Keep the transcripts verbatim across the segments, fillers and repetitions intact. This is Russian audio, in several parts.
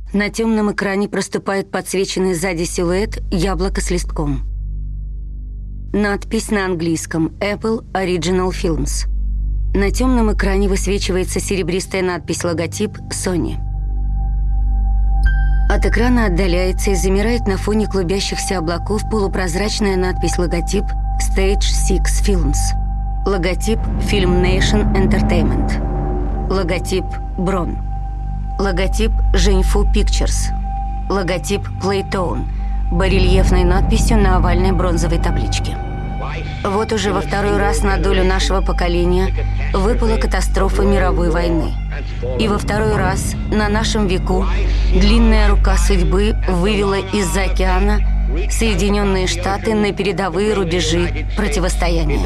На темном экране проступает подсвеченный сзади силуэт яблока с листком. Надпись на английском «Apple Original Films». На темном экране высвечивается серебристая надпись-логотип Sony. От экрана отдаляется и замирает на фоне клубящихся облаков полупрозрачная надпись-логотип Stage шесть Films. Логотип Film Nation Entertainment. Логотип Брон. Логотип Женьфу Pictures. Логотип Playtone, барельефной надписью на овальной бронзовой табличке. Вот уже во второй раз на долю нашего поколения выпала катастрофа мировой войны. И во второй раз на нашем веку длинная рука судьбы вывела из-за океана Соединенные Штаты на передовые рубежи противостояния.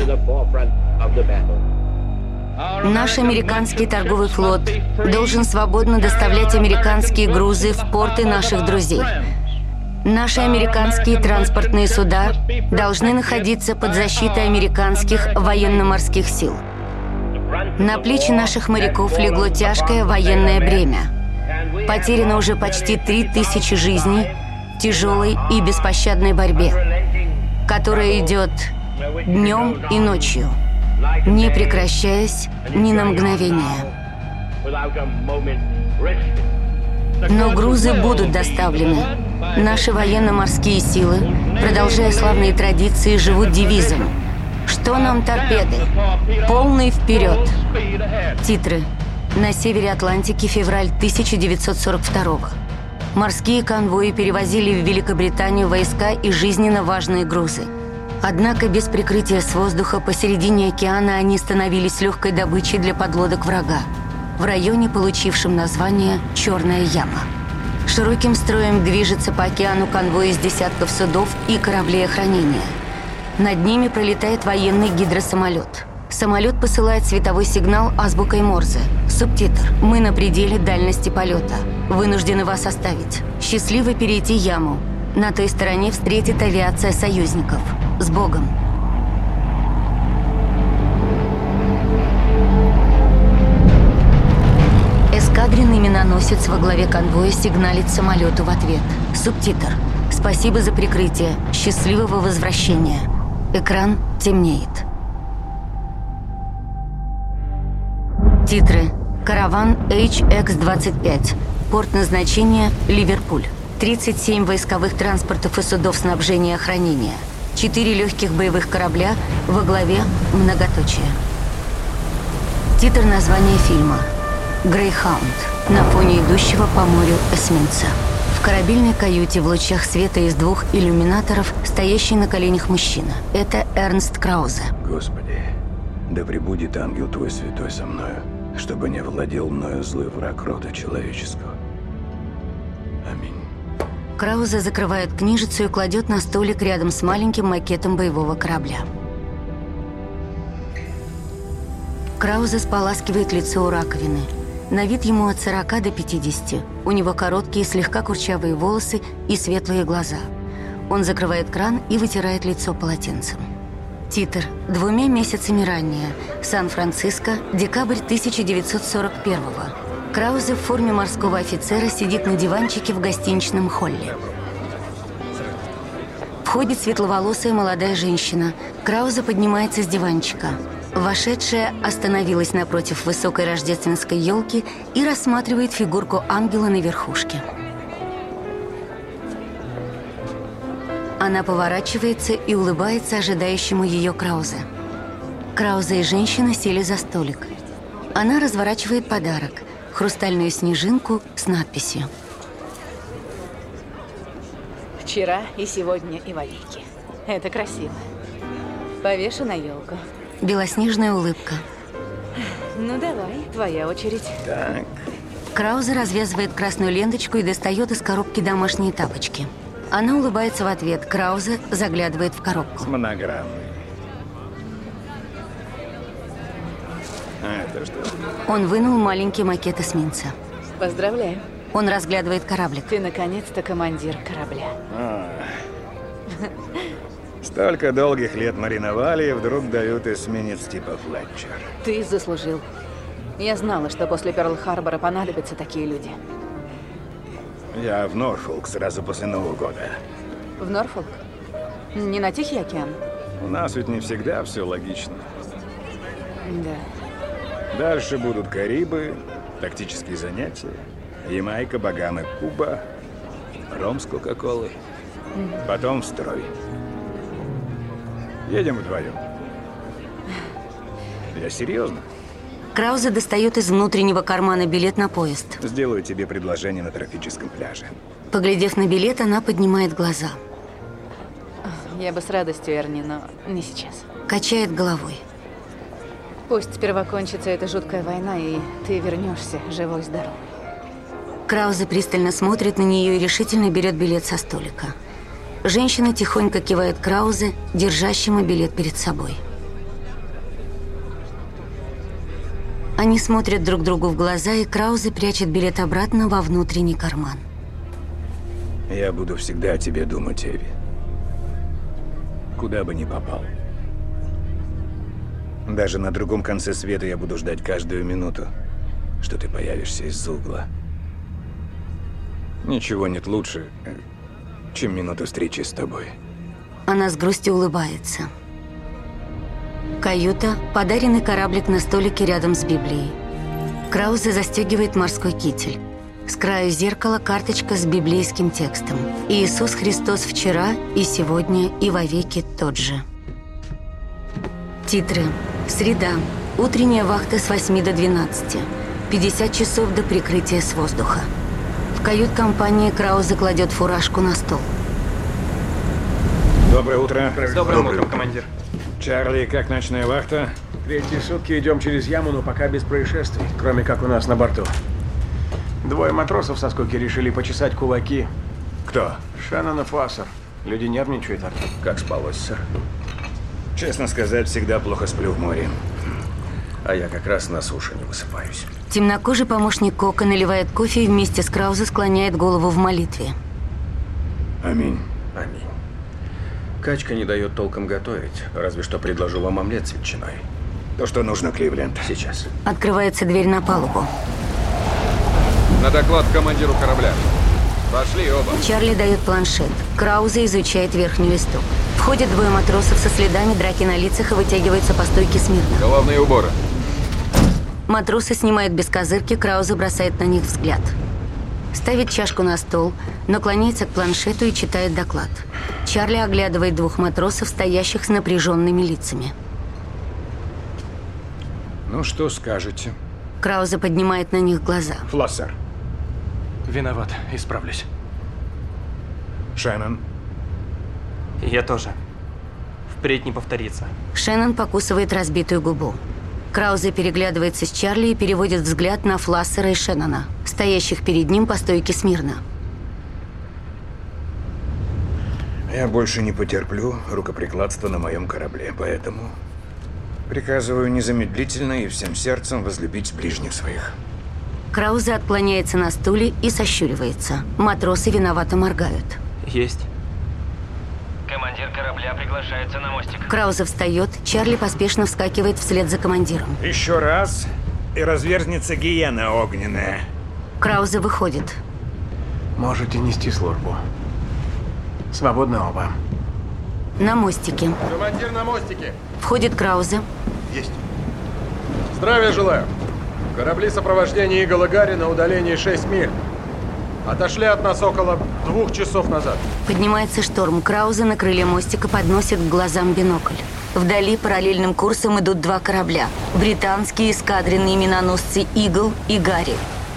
Наш американский торговый флот должен свободно доставлять американские грузы в порты наших друзей. Наши американские транспортные суда должны находиться под защитой американских военно-морских сил. На плечи наших моряков легло тяжкое военное бремя. Потеряно уже почти три тысячи жизней в тяжелой и беспощадной борьбе, которая идет днем и ночью, не прекращаясь ни на мгновение. Но грузы будут доставлены. Наши военно-морские силы, продолжая славные традиции, живут девизом: «Что нам торпеды? Полный вперед!» Титры. На севере Атлантики, февраль тысяча девятьсот сорок второго. Морские конвои перевозили в Великобританию войска и жизненно важные грузы. Однако без прикрытия с воздуха посередине океана они становились легкой добычей для подлодок врага в районе, получившем название «Черная яма». Широким строем движется по океану конвой из десятков судов и кораблей охранения. Над ними пролетает военный гидросамолет. Самолет посылает световой сигнал азбукой Морзе. Субтитр: «Мы на пределе дальности полета. Вынуждены вас оставить. Счастливо перейти яму. На той стороне встретит авиация союзников. С Богом!» Эскадренный миноносец во главе конвоя сигналит самолету в ответ. Субтитр: «Спасибо за прикрытие. Счастливого возвращения». Экран темнеет. Титры. Караван эйч икс двадцать пять. Порт назначения Ливерпуль. тридцать семь войсковых транспортов и судов снабжения и охранения. четыре легких боевых корабля во главе многоточия. Титр названия фильма. «Грейхаунд» на фоне идущего по морю эсминца. В корабельной каюте в лучах света из двух иллюминаторов стоящий на коленях мужчина. Это Эрнст Краузе. Господи, да пребудет ангел Твой святой со мною, чтобы не владел мною злый враг рода человеческого. Аминь. Краузе закрывает книжицу и кладет на столик рядом с маленьким макетом боевого корабля. Краузе споласкивает лицо у раковины. На вид ему от сорока до пятидесяти. У него короткие, слегка курчавые волосы и светлые глаза. Он закрывает кран и вытирает лицо полотенцем. Титр. Двумя месяцами ранее. Сан-Франциско, декабрь тысяча девятьсот сорок первого. Краузе в форме морского офицера сидит на диванчике в гостиничном холле. Входит светловолосая молодая женщина. Краузе поднимается с диванчика. Вошедшая остановилась напротив высокой рождественской елки и рассматривает фигурку ангела на верхушке. Она поворачивается и улыбается ожидающему ее Краузе. Краузе и женщина сели за столик. Она разворачивает подарок – хрустальную снежинку с надписью. Вчера и сегодня и вовеки. Это красиво. Повешу на елку. Белоснежная улыбка. Ну давай, твоя очередь. Так. Краузе развязывает красную ленточку и достает из коробки домашние тапочки. Она улыбается в ответ. Краузе заглядывает в коробку. С монограммой. А это что? Он вынул маленький макет эсминца. Поздравляю. Он разглядывает кораблик. Ты наконец-то командир корабля. А. Столько долгих лет мариновали, и вдруг дают эсминец типа Флетчер. Ты заслужил. Я знала, что после Перл-Харбора понадобятся такие люди. Я в Норфолк сразу после Нового года. В Норфолк? Не на Тихий океан? У нас ведь не всегда все логично. Да. Дальше будут Карибы, тактические занятия, Ямайка, Багамы, Куба, ром с Кока-Колой. Потом в строй. Едем вдвоем. Я серьезно. Краузе достает из внутреннего кармана билет на поезд. Сделаю тебе предложение на тропическом пляже. Поглядев на билет, она поднимает глаза. Я бы с радостью, Эрни, но не сейчас. Качает головой. Пусть сперва кончится эта жуткая война, и ты вернешься живой-здоровый. Краузе пристально смотрит на нее и решительно берет билет со столика. Женщина тихонько кивает Краузе, держащему билет перед собой. Они смотрят друг другу в глаза, и Краузе прячет билет обратно во внутренний карман. Я буду всегда о тебе думать, Эви. Куда бы ни попал. Даже на другом конце света я буду ждать каждую минуту, что ты появишься из-за угла. Ничего нет лучше, чем минута встречи с тобой. Она с грустью улыбается. Каюта, подаренный кораблик на столике рядом с Библией. Краузе застегивает морской китель. С краю зеркала карточка с библейским текстом. Иисус Христос вчера и сегодня и вовеки тот же. Титры. Среда. Утренняя вахта с восьми до двенадцати. пятьдесят часов до прикрытия с воздуха. В кают-компании Краузе кладет фуражку на стол. Доброе утро. С добрым утром, командир. Чарли, как ночная вахта? Третьи сутки идем через яму, но пока без происшествий, кроме как у нас на борту. Двое матросов со скуки решили почесать кулаки. Кто? Шеннон и Флассер. Люди нервничают, а Как спалось, сэр? Честно сказать, всегда плохо сплю в море. А я как раз на суше не высыпаюсь. Темнокожий помощник Кока наливает кофе и вместе с Краузе склоняет голову в молитве. Аминь. Аминь. Качка не дает толком готовить, разве что предложу вам омлет с ветчиной. То, что нужно, Кливленд. Сейчас. Открывается дверь на палубу. На доклад командиру корабля. Пошли оба. Чарли дает планшет. Краузе изучает верхний листок. Входят двое матросов со следами драки на лицах и вытягиваются по стойке смирно. Головные уборы. Матросы снимают бескозырки, Краузе бросает на них взгляд. Ставит чашку на стол, наклоняется к планшету и читает доклад. Чарли оглядывает двух матросов, стоящих с напряженными лицами. Ну, что скажете? Краузе поднимает на них глаза. Флассер. Виноват, исправлюсь. Шеннон. Я тоже. Впредь не повторится. Шеннон покусывает разбитую губу. Краузе переглядывается с Чарли и переводит взгляд на Флассера и Шеннона, стоящих перед ним по стойке смирно. Я больше не потерплю рукоприкладства на моем корабле, поэтому приказываю незамедлительно и всем сердцем возлюбить ближних своих. Краузе отклоняется на стуле и сощуривается. Матросы виновато моргают. Есть. Командир корабля приглашается на мостик. Краузе встает, Чарли поспешно вскакивает вслед за командиром. Еще раз, и разверзнется гиена огненная. Краузе выходит. Можете нести службу. Свободны оба. На мостике. Командир на мостике. Входит Краузе. Есть. Здравия желаю. Корабли сопровождения Игла Гарри на удалении шесть миль. Отошли от нас около двух часов назад. Поднимается шторм. Краузе на крыле мостика подносит к глазам бинокль. Вдали параллельным курсом идут два корабля. Британские эскадренные миноносцы «Игл» и «Гарри».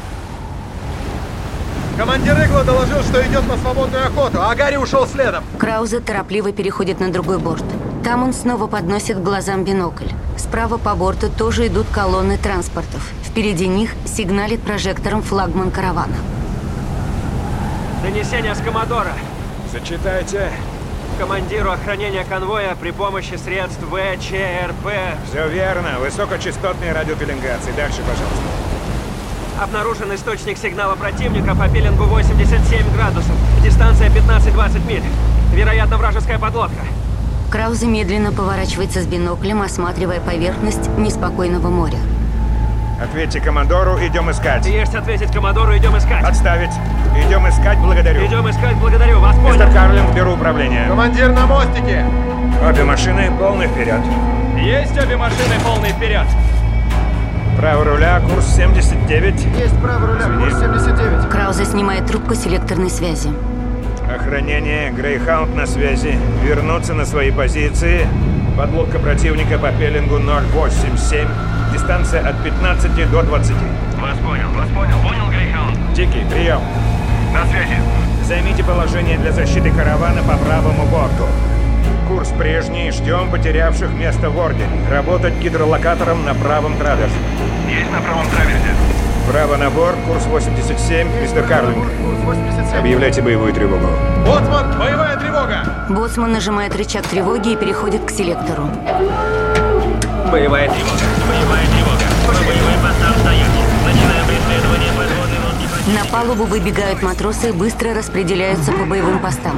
Командир Игла доложил, что идет на свободную охоту, а Гарри ушел следом. Краузе торопливо переходит на другой борт. Там он снова подносит к глазам бинокль. Справа по борту тоже идут колонны транспортов. Впереди них сигналит прожектором флагман каравана. Донесение с Коммодора. Зачитайте. Командиру охранения конвоя при помощи средств вэ че эр пэ Все верно. Высокочастотные радиопеленгации. Дальше, пожалуйста. обнаружен источник сигнала противника по пеленгу восемьдесят семь градусов. Дистанция пятнадцать-двадцать миль. Вероятно, вражеская подлодка. Краузе медленно поворачивается с биноклем, осматривая поверхность неспокойного моря. Ответьте командору, идем искать. Есть ответить командору, идем искать. Отставить. Идем искать, благодарю. Идем искать, благодарю, вас понял. Мистер Карлинг, беру управление. Командир на мостике! Обе машины полный вперед. Есть обе машины, полный вперед. Право руля, курс семьдесят девять. Есть право руля, курс семьдесят девять. Краузе снимает трубку селекторной связи. Охранение, Грейхаунд на связи. Вернуться на свои позиции. Подлодка противника по пеленгу ноль восемь семь. Дистанция от пятнадцати до двадцати. Вас понял, вас понял. Понял, Грейхаунд? Дикий, прием. На связи. Займите положение для защиты каравана по правому борту. Курс прежний, ждем потерявших место в Ордене. Работать гидролокатором на правом траверсе. Есть на правом траверсе. Право на борт, курс восемьдесят семь, мистер Карлинг. Курс восемьдесят семь. Объявляйте боевую тревогу. Боцман, боевая тревога! Боцман нажимает рычаг тревоги и переходит к селектору. Боевая тревога. Боевая тревога. По боевым постам стоять. Начинаем преследование подводной лодки противника. На палубу выбегают матросы и быстро распределяются по боевым постам.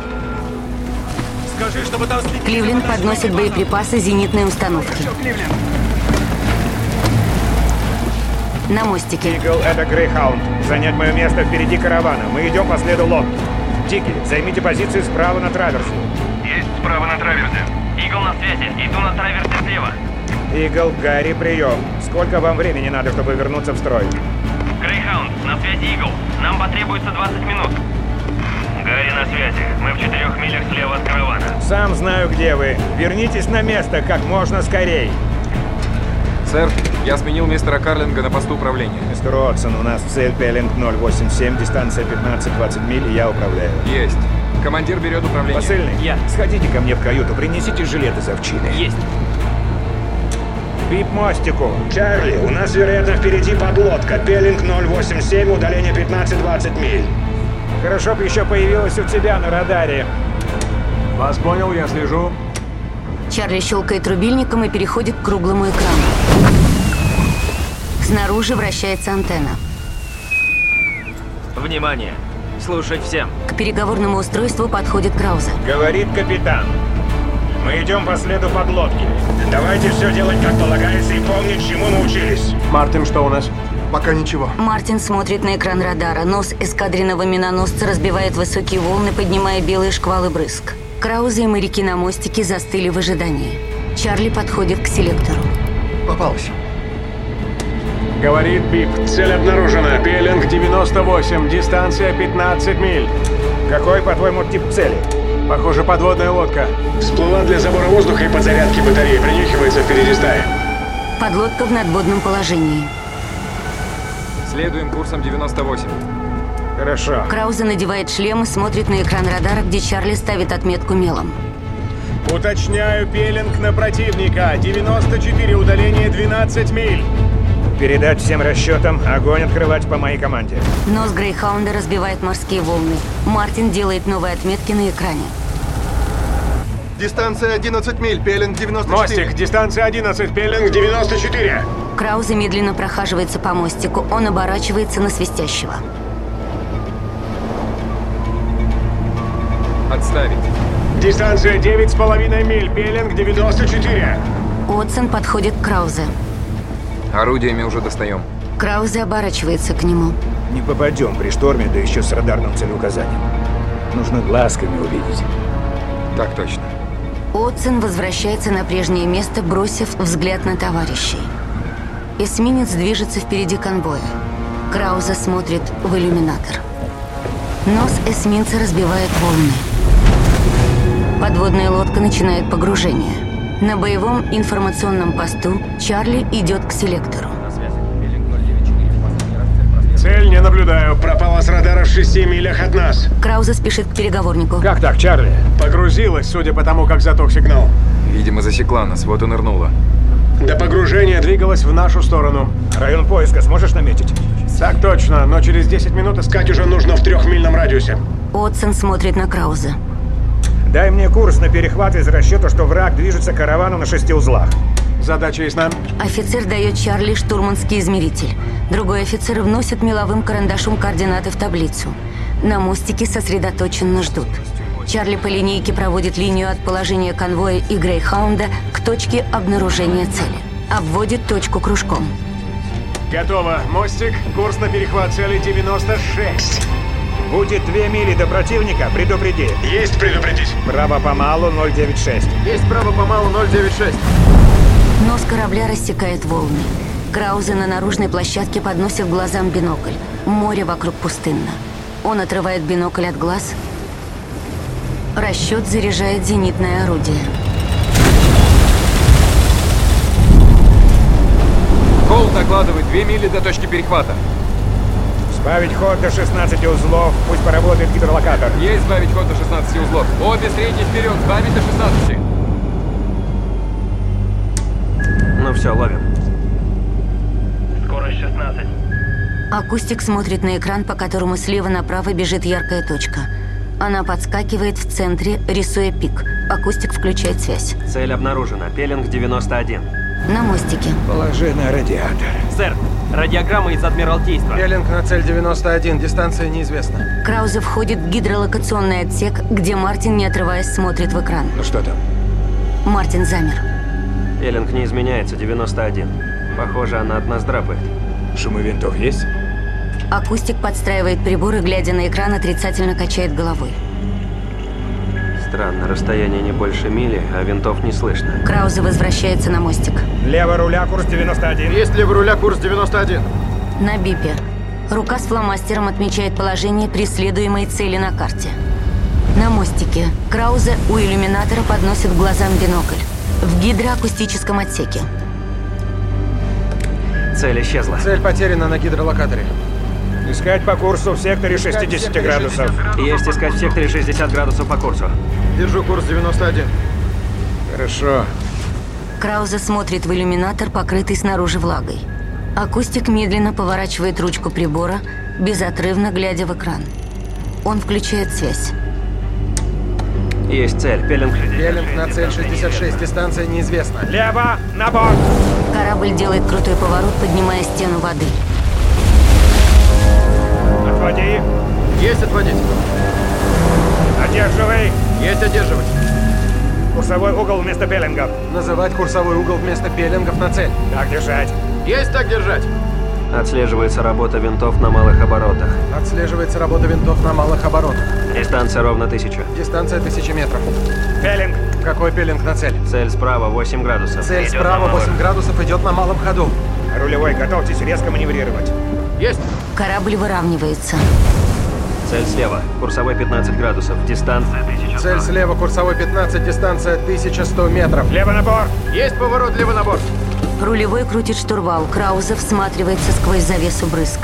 Скажи, чтобы там следили. Кливленд подносит боеприпасы зенитной установки. На мостике. Игл, это Грейхаунд. Занять мое место впереди каравана. Мы идем по следу лодки. Дикий, займите позиции справа на траверсе. Есть справа на траверсе. Игл на связи. Иду на траверсе слева. Игл, Гарри, прием. Сколько вам времени надо, чтобы вернуться в строй? Грейхаунд, на связи Игл. Нам потребуется двадцать минут. Гарри на связи. Мы в четырех милях слева от каравана. Сам знаю, где вы. Вернитесь на место как можно скорей. Сэр, я сменил мистера Карлинга на посту управления. Мистер Уотсон, у нас цель Пеллинг ноль восемь семь, дистанция пятнадцать-двадцать миль, и я управляю. Есть. Командир берет управление. Посыльный, Я. сходите ко мне в каюту, принесите жилет из овчины. Есть. Бип мостику. Чарли, у нас, вероятно, впереди подлодка. Пеллинг ноль восемь семь, удаление пятнадцать-двадцать миль. Хорошо бы еще появилась у тебя на радаре. Вас понял, я слежу. Чарли щелкает рубильником и переходит к круглому экрану. Снаружи вращается антенна. Внимание. Слушать всем. К переговорному устройству подходит Краузе. Говорит капитан. Мы идем по следу подлодки. Давайте все делать как полагается и помнить, чему мы учились. Мартин, что у нас? Пока ничего. Мартин смотрит на экран радара. Нос эскадренного миноносца разбивает высокие волны, поднимая белые шквалы брызг. Краузе и моряки на мостике застыли в ожидании. Чарли подходит к селектору. Попалась. Говорит Бип. Цель обнаружена. Пеллинг девяносто восемь. Дистанция пятнадцать миль. Какой, по-твоему, тип цели? Похоже, подводная лодка. Всплыла для забора воздуха и подзарядки батареи. Принюхивается впереди стаи. Подлодка в надводном положении. Следуем курсом девяносто восемь. Хорошо. Краузе надевает шлем и смотрит на экран радара, где Чарли ставит отметку мелом. Уточняю, пеллинг на противника. девяносто четыре, удаление двенадцать миль. Передать всем расчетам, огонь открывать по моей команде. Нос Грейхаунда разбивает морские волны. Мартин делает новые отметки на экране. Дистанция одиннадцать миль, пеллинг девяносто четыре. Мостик, дистанция одиннадцать, пеллинг девяносто четыре. Краузе медленно прохаживается по мостику. Он оборачивается на свистящего. Отставить. Дистанция девять с половиной миль, пеллинг девяносто четыре. Уотсон подходит к Краузе. Орудиями уже достаем. Краузе оборачивается к нему. Не попадем при шторме, да еще с радарным целеуказанием. Нужно глазками увидеть. Так точно. Уотсон возвращается на прежнее место, бросив взгляд на товарищей. Эсминец движется впереди конвоя. Краузе смотрит в иллюминатор. Нос эсминца разбивает волны. Подводная лодка начинает погружение. На боевом информационном посту Чарли идет к селектору. Цель не наблюдаю. Пропала с радара в шести милях от нас. Краузе спешит к переговорнику. Как так, Чарли? Погрузилась, судя по тому, как затох сигнал. Видимо, засекла нас, вот и нырнула. До погружения двигалась в нашу сторону. Район поиска сможешь наметить? Так точно, но через десять минут искать уже нужно в трехмильном радиусе. Уотсон смотрит на Краузе. Дай мне курс на перехват из расчета, что враг движется к каравану на шести узлах. Задача ясна. Офицер дает Чарли штурманский измеритель. Другой офицер вносит меловым карандашом координаты в таблицу. На мостике сосредоточенно ждут. Чарли по линейке проводит линию от положения конвоя и Грейхаунда к точке обнаружения цели. Обводит точку кружком. Готово. Мостик, курс на перехват цели девяносто шесть. Будет две мили до противника, предупреди. Есть предупредить. Право по малу ноль девять шесть. Есть право по малу ноль девять шесть. Нос корабля рассекает волны. Краузе на наружной площадке подносит к глазам бинокль. Море вокруг пустынно. Он отрывает бинокль от глаз. Расчет заряжает зенитное орудие. Кол докладывает две мили до точки перехвата. Сбавить ход до шестнадцати узлов, пусть поработает гидролокатор. Есть сбавить ход до шестнадцати узлов. Обе средние вперед, сбавить до шестнадцати. Ну все, ловим. Скорость шестнадцать. Акустик смотрит на экран, по которому слева направо бежит яркая точка. Она подскакивает в центре, рисуя пик. Акустик включает связь. Цель обнаружена. Пелинг девяносто один. На мостике. Положи на радиатор. Сэр, радиограмма из Адмиралтейства. Пелинг на цель девяносто один, дистанция неизвестна. Краузе входит в гидролокационный отсек, где Мартин, не отрываясь, смотрит в экран. Ну что там? Мартин замер. Пелинг не изменяется, девяносто один. Похоже, она от нас драпает. Шумы винтов есть? Акустик подстраивает прибор и, глядя на экран, отрицательно качает головой. Странно, расстояние не больше мили, а винтов не слышно. Краузе возвращается на мостик. Лево руля, курс девяносто один. Есть лево руля, курс девяносто один. На бипе. Рука с фломастером отмечает положение преследуемой цели на карте. На мостике. Краузе у иллюминатора подносит к глазам бинокль. В гидроакустическом отсеке. Цель исчезла. Цель потеряна на гидролокаторе. Искать по курсу в секторе шестьдесят градусов. Есть искать в секторе шестьдесят градусов по курсу. Держу курс девяносто один. Хорошо. Краузе смотрит в иллюминатор, покрытый снаружи влагой. Акустик медленно поворачивает ручку прибора, безотрывно глядя в экран. Он включает связь. Есть цель. Пелинг. Пелинг на цель шестьдесят шесть, дистанция неизвестна. Лево, на борт. Корабль делает крутой поворот, поднимая стену воды. Отводи. Есть отводить. Одерживай. Есть одерживать. Курсовой угол вместо пеллингов. Называть курсовой угол вместо пеллингов на цель. Так держать. Есть так держать. Отслеживается работа винтов на малых оборотах. Отслеживается работа винтов на малых оборотах. Дистанция ровно тысяча. Дистанция тысяча метров. Пеллинг. Какой пеллинг на цель? Цель справа, восемь градусов. Цель Идет справа, на малых. восемь градусов, идет на малом ходу. Рулевой, готовьтесь резко маневрировать. Есть. Корабль выравнивается. Цель слева, курсовой пятнадцать градусов. Дистанция тысяча. Цель слева, курсовой пятнадцать, дистанция тысяча сто метров. Лево на борт. Есть поворот, лево на борт. Рулевой крутит штурвал. Краузе всматривается сквозь завесу брызг.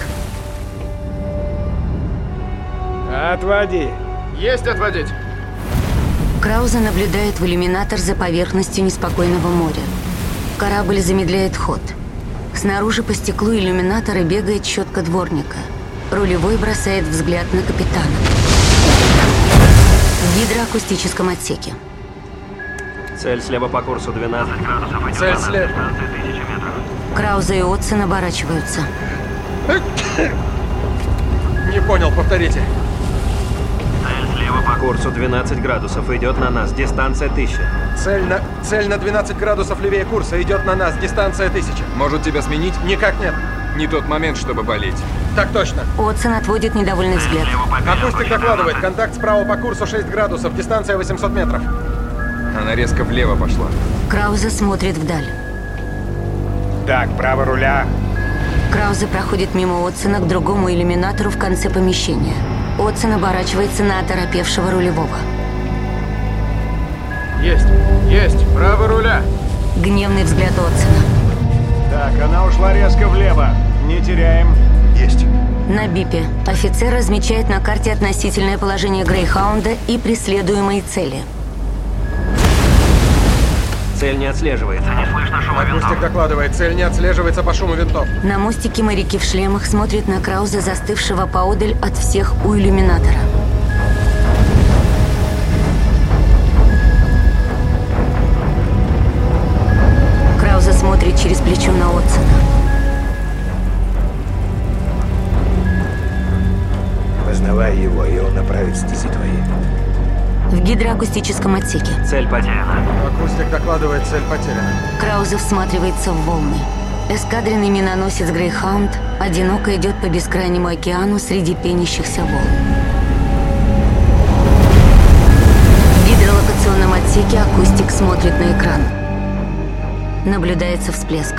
Отводи. Есть отводить. Краузе наблюдает в иллюминатор за поверхностью неспокойного моря. Корабль замедляет ход. Снаружи по стеклу иллюминатора бегает щетка дворника. Рулевой бросает взгляд на капитана. В гидроакустическом отсеке. Цель слева по курсу двенадцать градусов. Идет Цель на нас. слева. Дистанция тысяча метров. Краузе и Отсон оборачиваются. Не понял, повторите. Цель слева по курсу двенадцать градусов. Идет на нас. Дистанция тысяча. Цель на, цель на двенадцать градусов левее курса, идет на нас, дистанция тысяча. Может тебя сменить? Никак нет. Не тот момент, чтобы болеть. Так точно. Отсон отводит недовольный взгляд. Акустик докладывает, контакт справа по курсу шесть градусов, дистанция восемьсот метров. Она резко влево пошла. Краузе смотрит вдаль. Так, право руля. Краузе проходит мимо Отсона к другому иллюминатору в конце помещения. Отсон оборачивается на оторопевшего рулевого. Есть, есть, право руля. Гневный взгляд Отсона. Так, она ушла резко влево. Не теряем. Есть. На бипе офицер размечает на карте относительное положение Грейхаунда и преследуемой цели. Цель не отслеживается. Не слышно шума Акустик винтов. докладывает, цель не отслеживается по шуму винтов. На мостике моряки в шлемах смотрят на Краузе, застывшего поодаль от всех у иллюминатора. Краузе смотрит через плечо на Отсона. Познавай его, и он направит стези твои. В гидроакустическом отсеке. Цель потеряна. Акустик докладывает, цель потеряна. Краузе всматривается в волны. Эскадренный миноносец Грейхаунд одиноко идет по бескрайнему океану среди пенящихся волн. В гидролокационном отсеке акустик смотрит на экран. Наблюдается всплеск.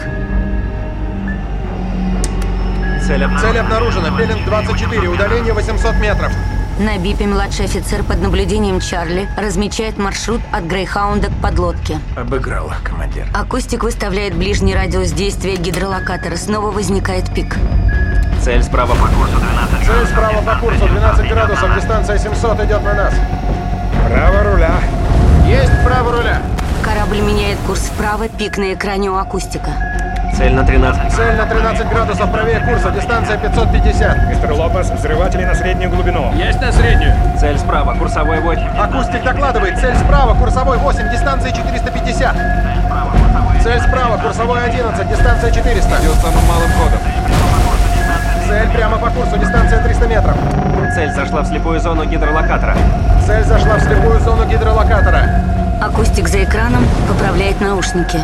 Цель, об... Цель обнаружена. Пелинг двадцать четыре. Удаление восемьсот метров. На бипе младший офицер под наблюдением Чарли размечает маршрут от Грейхаунда к подлодке. Обыграла, командир. Акустик выставляет ближний радиус действия гидролокатора. Снова возникает пик. Цель справа по курсу двенадцать. Цель справа по курсу двенадцать градусов. Дистанция семьсот идет на нас. Право руля. Есть право руля. Корабль меняет курс вправо, пик на экране у акустика. Цель на тринадцать. Цель на тринадцать градусов правее курса. Дистанция пятьсот пятьдесят. Мистер Лопес, взрыватели на среднюю глубину. Есть на среднюю. Цель справа, курсовой восемь. Акустик докладывает. Цель справа, курсовой восемь, дистанция четыреста пятьдесят. Цель справа, курсовой одиннадцать, дистанция четыреста. Идет самым малым ходом. Цель прямо по курсу, дистанция триста метров. Цель зашла в слепую зону гидролокатора. Цель зашла в слепую зону гидролокатора. Акустик за экраном поправляет наушники.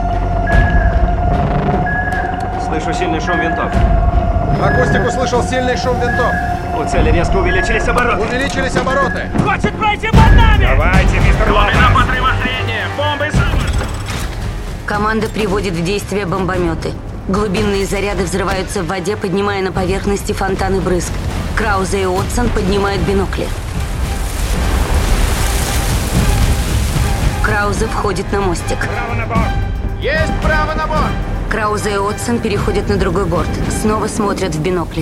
Слышу сильный шум винтов. Акустик услышал сильный шум винтов. У цели резко увеличились обороты. Увеличились обороты. Хочет пройти под нами! Давайте, мистер Лопес. Бомбы! Команда приводит в действие бомбометы. Глубинные заряды взрываются в воде, поднимая на поверхности фонтаны брызг. Краузе и Отсон поднимают бинокли. Краузе входит на мостик. Право на борт. Есть право на борт. Краузе и Отсон переходят на другой борт. Снова смотрят в бинокли.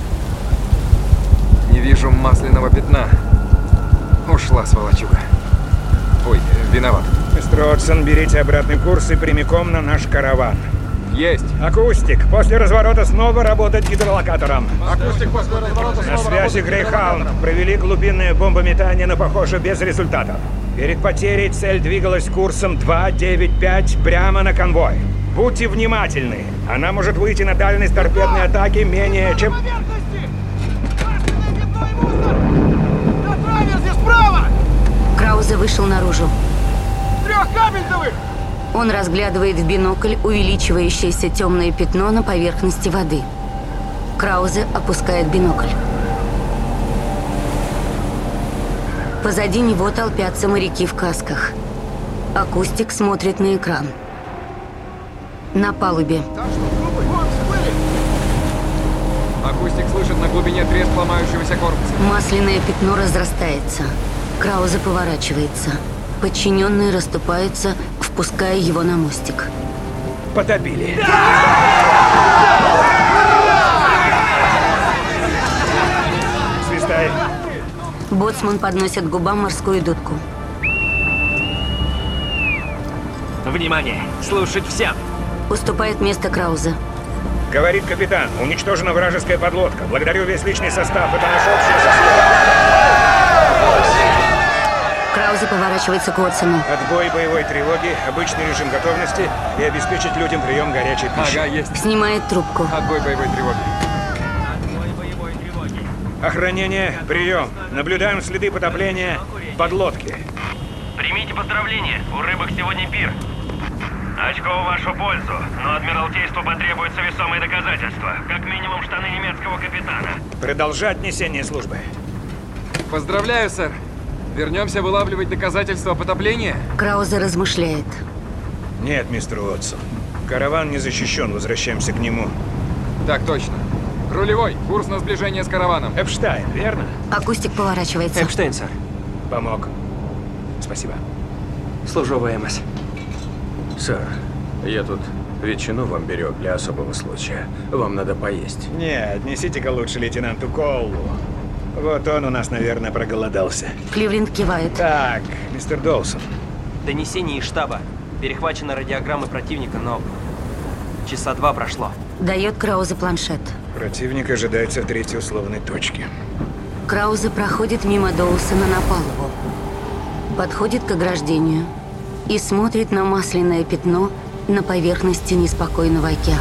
Не вижу масляного пятна. Ушла, сволочуга. Ой, виноват. Мистер Отсон, берите обратный курс и прямиком на наш караван. Есть. Акустик, после разворота снова работать гидролокатором. Акустик после разворота На снова связи работает Грейхаунд. гидролокатором. Провели глубинное бомбометание, но, похоже, без результата. Перед потерей цель двигалась курсом два девять пять прямо на конвой. Будьте внимательны. Она может выйти на дальность торпедной атаки менее чем... Краузе вышел наружу. Трех кабельтовых! Он разглядывает в бинокль увеличивающееся темное пятно на поверхности воды. Краузе опускает бинокль. Позади него толпятся моряки в касках. Акустик смотрит на экран. На палубе. Акустик слышит на глубине треск ломающегося корпуса. Масляное пятно разрастается. Краузе поворачивается. Подчиненные расступаются, впуская его на мостик. Потопили. Свистай. Боцман подносит к губам морскую дудку. Внимание! Слушать всем! Уступает место Краузе. Говорит капитан, уничтожена вражеская подлодка. Благодарю весь личный состав. Это наш общий состав. Краузе поворачивается к Отсону. Отбой боевой тревоги, обычный режим готовности и обеспечить людям прием горячей пищи. Ага, есть. Снимает трубку. Отбой боевой тревоги. Охранение, прием. Наблюдаем следы потопления подлодки. Примите поздравления, у рыбок сегодня пир. Очко в вашу пользу, но Адмиралтейству потребуется весомые доказательства. Как минимум штаны немецкого капитана. Продолжать несение службы. Поздравляю, сэр. Вернемся вылавливать доказательства потопления? Краузе размышляет. Нет, мистер Уотсон. Караван не защищен, возвращаемся к нему. Так точно. Рулевой, курс на сближение с караваном. Эпштайн, верно? Акустик поворачивается. Эпштейн, сэр. Помог. Спасибо. Служу ВМС. Сэр, я тут ветчину вам берег для особого случая. Вам надо поесть. Не, отнесите-ка лучше лейтенанту Коллу. Вот он у нас, наверное, проголодался. Кливленд кивает. Так, мистер Доусон. Донесение из штаба. Перехвачены радиограммы противника, но часа два прошло. Дает Краузе планшет. Противник ожидается в третьей условной точке. Краузе проходит мимо Доусона на палубу. Подходит к ограждению и смотрит на масляное пятно на поверхности неспокойного океана.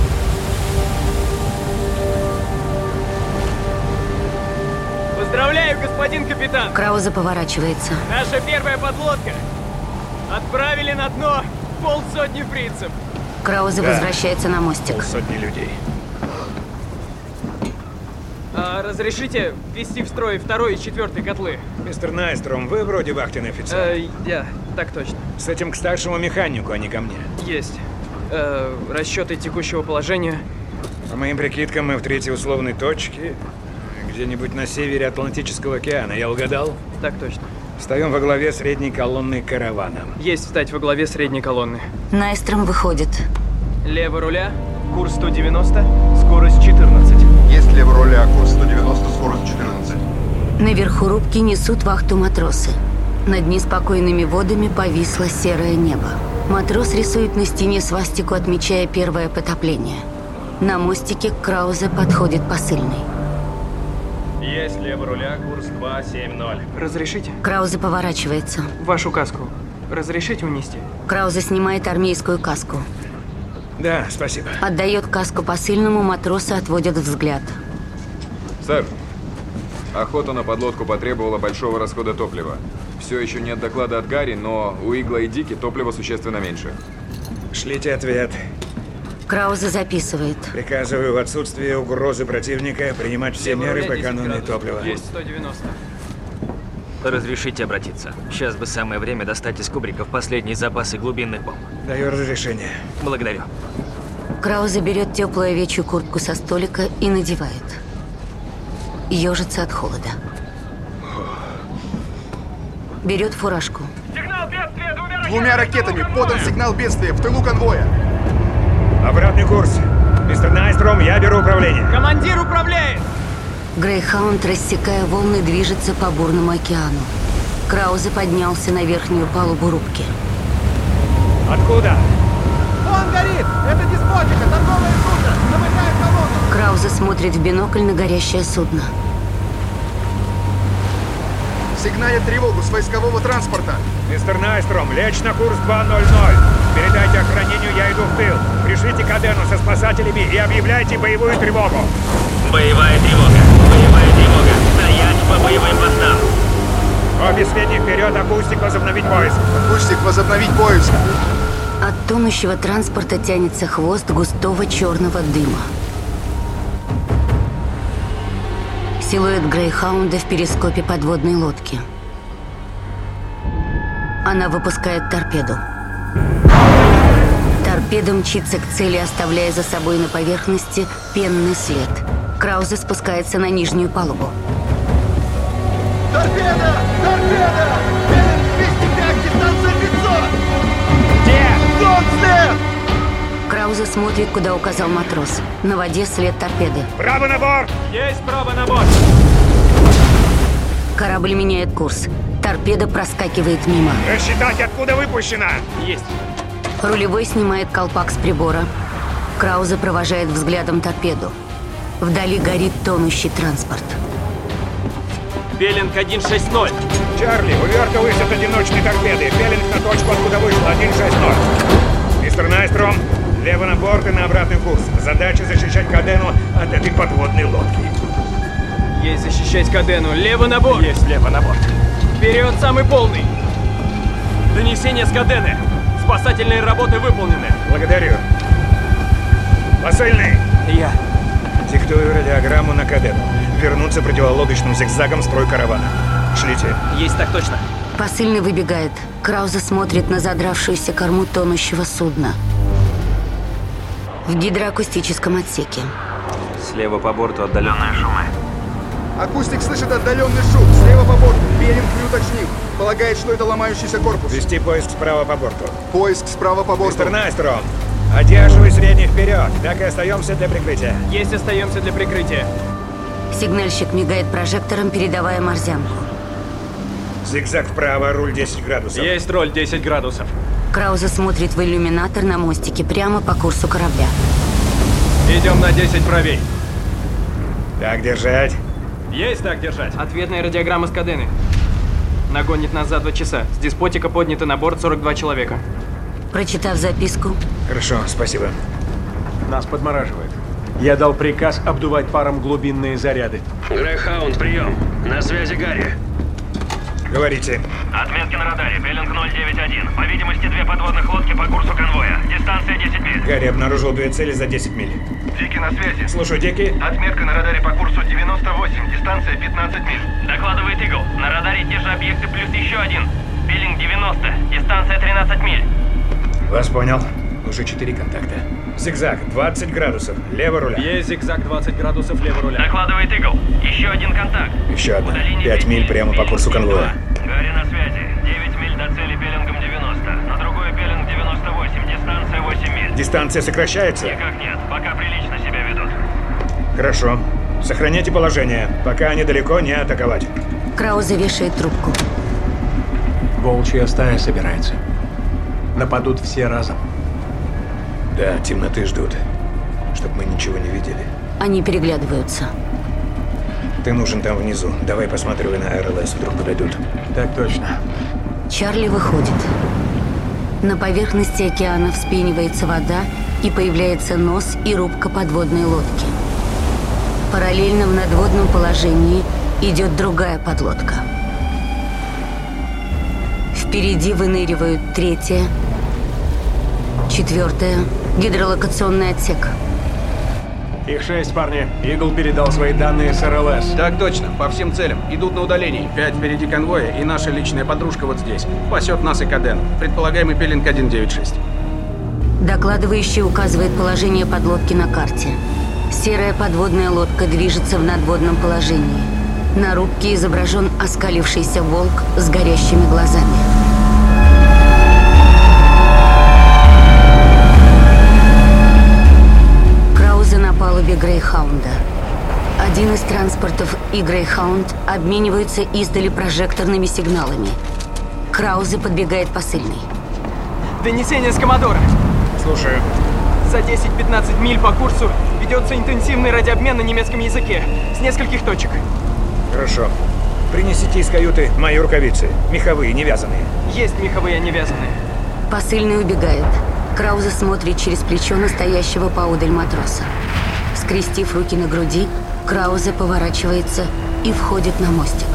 Поздравляю, господин капитан! Краузе поворачивается. Наша первая подлодка! Отправили на дно полсотни фрицев. Краузе Да. возвращается на мостик. Сотни людей. А, разрешите ввести в строй второй и четвертый котлы? Мистер Найстром, вы вроде вахтенный офицер. Э, я, так точно. С этим к старшему механику, а не ко мне. Есть. Э, расчеты текущего положения. По моим прикидкам, мы в третьей условной точке, где-нибудь на севере Атлантического океана. Я угадал? Так точно. Встаем во главе средней колонны каравана. Есть встать во главе средней колонны. Найстром выходит. Лево руля, курс сто девяносто, скорость четырнадцать. Есть лево руля, курс сто девяносто, скорость четырнадцать. Наверху рубки несут вахту матросы. Над неспокойными водами повисло серое небо. Матрос рисует на стене свастику, отмечая первое потопление. На мостике к Краузе подходит посыльный. Есть лево руля, курс два семь ноль. Разрешите? Краузе поворачивается. Вашу каску. Разрешите унести? Краузе снимает армейскую каску. Да, спасибо. Отдает каску посыльному, матросы отводят взгляд. Сэр, охота на подлодку потребовала большого расхода топлива. Все еще нет доклада от Гарри, но у Игла и Дики топлива существенно меньше. Шлите ответ. Краузе записывает. Приказываю в отсутствие угрозы противника принимать все Лево меры руля, по десять экономии градусов. топлива. Есть сто девяносто. Разрешите обратиться. Сейчас бы самое время достать из кубриков последние запасы глубинных бомб. Даю разрешение. Благодарю. Краузе берет теплую овечью куртку со столика и надевает. Ежится от холода. Берет фуражку. Сигнал бедствия двумя Двумя ракетами подан сигнал бедствия в тылу конвоя. Обратный курс. Мистер Найстром, я беру управление. Командир управляет! Грейхаунд, рассекая волны, движется по бурному океану. Краузе поднялся на верхнюю палубу рубки. Откуда? Он горит! Это деспотика, торговое судно! Замыкает колонну! Краузе смотрит в бинокль на горящее судно. Сигналит тревогу с войскового транспорта. Мистер Найстром, лечь на курс два ноль ноль. Передайте охранению, я иду в тыл. Пришлите Кадену со спасателями и объявляйте боевую тревогу. Боевая тревога. Боевая тревога. Стоять по боевым постам. Обе сведения вперед, акустик, возобновить поиск. Акустик, возобновить поиск. От тонущего транспорта тянется хвост густого черного дыма. Силуэт Грейхаунда в перископе подводной лодки. Она выпускает торпеду. Торпеда мчится к цели, оставляя за собой на поверхности пенный след. Краузе спускается на нижнюю палубу. Торпеда! Торпеда! двести пять, дистанция пятьсот! Где? Вон след! Краузе смотрит, куда указал матрос. На воде след торпеды. Право на борт! Есть право на борт! Корабль меняет курс. Торпеда проскакивает мимо. Рассчитать, откуда выпущена! Есть. Рулевой снимает колпак с прибора. Краузе провожает взглядом торпеду. Вдали горит тонущий транспорт. Пелинг один шесть ноль. Чарли, увертывайся от одиночной торпеды. Пелинг на точку, откуда вышла, один шесть ноль. Мистер Найстром, лево на борт и на обратный курс. Задача защищать Кадену от этой подводной лодки. Есть защищать Кадену. Лево на борт. Есть лево на борт. Вперед самый полный. Донесение с Кадены. Спасательные работы выполнены. Благодарю. Посыльный, Я. диктую радиограмму на Кадену. Вернуться противолодочным зигзагом в строй каравана. Шлите. Есть так точно. Посыльный выбегает. Краузе смотрит на задравшуюся корму тонущего судна. В гидроакустическом отсеке. Слева по борту отдаленные шумы. Акустик слышит отдаленный шум. Слева по борту. Пелинг не уточнил. Полагает, что это ломающийся корпус. Вести поиск справа по борту. Поиск справа по борту. Мистер Найстром, одерживай средний вперед. Так и остаемся для прикрытия. Есть остаемся для прикрытия. Сигнальщик мигает прожектором, передавая морзянку. Зигзаг вправо, руль десять градусов. Есть роль десять градусов. Краузе смотрит в иллюминатор на мостике прямо по курсу корабля. Идем на десять правей. Так держать. Есть так держать. Ответная радиограмма с Кадены. Нагонит нас за два часа. С деспотика поднято на борт сорок два человека. Прочитав записку, Хорошо, спасибо. Нас подмораживает. Я дал приказ обдувать паром глубинные заряды. Грейхаунд, прием. На связи Гарри. Говорите. Отметки на радаре. Пелинг ноль девять один. По видимости, две подводных лодки по курсу конвоя. Дистанция десять миль. Гарри обнаружил две цели за десять миль. Дики на связи. Слушаю, Дики. Отметка на радаре по курсу девяносто восемь. Дистанция пятнадцать миль. Докладывает Игл. На радаре те же объекты плюс еще один. Пелинг девяносто. Дистанция тринадцать миль. Вас понял. Уже четыре контакта. Зигзаг, двадцать градусов, лево руля. Есть зигзаг, двадцать градусов, лево руля. Докладывает Игл. Еще один контакт. Еще одна. пять миль прямо по курсу конвоя. Гарри на связи. девять миль до цели пелингом девяносто. На другой пелинг девяносто восемь. Дистанция восемь миль. Дистанция сокращается? Никак нет. Пока прилично себя ведут. Хорошо. Сохраняйте положение, пока они далеко, не атаковать. Краузе вешает трубку. Волчья стая собирается. Нападут все разом. Да, темноты ждут, чтобы мы ничего не видели. Они переглядываются. Ты нужен там внизу. Давай посматривай на эр эл эс, вдруг подойдут. Так точно. Чарли выходит. На поверхности океана вспенивается вода, и появляется нос и рубка подводной лодки. Параллельно в надводном положении идет другая подлодка. Впереди выныривают третья, четвертая, гидролокационный отсек. Их шесть, парни. Игл передал свои данные с эр эл эс. Так точно, по всем целям. Идут на удалении. Пять впереди конвоя, и наша личная подружка вот здесь. Пасет нас и Каден. Предполагаемый пелинг сто девяносто шесть. Докладывающий указывает положение подлодки на карте. Серая подводная лодка движется в надводном положении. На рубке изображен оскалившийся волк с горящими глазами. Краузе на палубе Грейхаунда. Один из транспортов и Грейхаунд обмениваются издали прожекторными сигналами. Краузе подбегает посыльный. Донесение с Коммодора. Слушаю. За десять-пятнадцать миль по курсу ведется интенсивный радиообмен на немецком языке с нескольких точек. Хорошо. Принесите из каюты мои рукавицы. Меховые, не вязаные. Есть меховые, не вязаные. Посыльный убегает. Краузе смотрит через плечо настоящего поодаль матроса. Скрестив руки на груди, Краузе поворачивается и входит на мостик.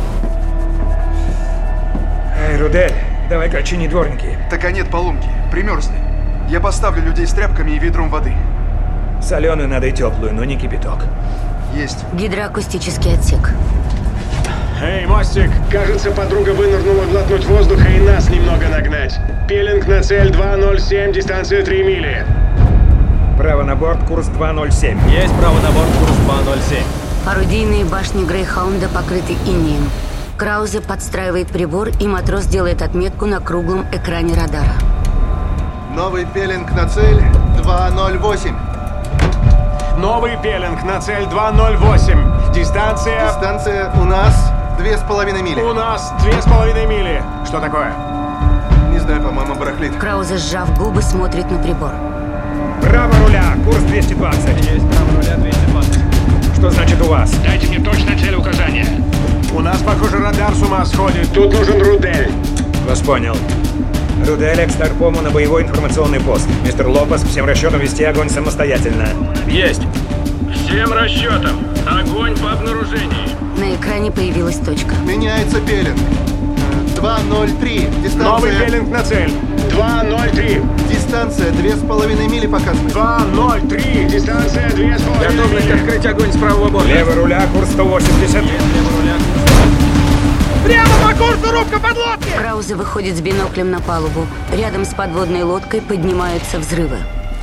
Эй, Рудель, давай-ка чини дворники. Так а нет поломки. Примерзли. Я поставлю людей с тряпками и ведром воды. Соленую надо и теплую, но не кипяток. Есть. Гидроакустический отсек. Эй, мостик! Кажется, подруга вынырнула глотнуть воздуха и нас немного нагнать. Пелинг на цель два ноль семь, дистанция три мили. Право на борт, курс два ноль семь. Есть право на борт, курс два ноль семь. Орудийные башни Грейхаунда покрыты инеем. Краузе подстраивает прибор, и матрос делает отметку на круглом экране радара. Новый пелинг на цель два ноль восемь. Новый пелинг на цель два ноль восемь. Дистанция... Дистанция у нас две с половиной мили. У нас две с половиной мили. Что такое? Не знаю, по-моему, барахлит. Краузе, сжав губы, смотрит на прибор. Право руля, курс двести двадцать. Есть право руля двести двадцать. Что значит у вас? Дайте мне точно цель указания. У нас, похоже, радар с ума сходит. Тут нужен Рудель. Вас понял. Рудель к Старпому на боевой информационный пост. Мистер Лопес, всем расчетам вести огонь самостоятельно. Есть. Всем расчетам. Огонь по обнаружению. На экране появилась точка. Меняется пелинг. два ноль три. Дистанция... Новый пелинг на цель. два ноль три. Дистанция две с половиной мили показывает. два ноль три. Дистанция две с половиной Готовность мили. открыть огонь с правого борта. Лево руля, курс сто восемьдесят. Есть лево руля. Прямо по курсу рубка подлодки! Краузе выходит с биноклем на палубу. Рядом с подводной лодкой поднимаются взрывы.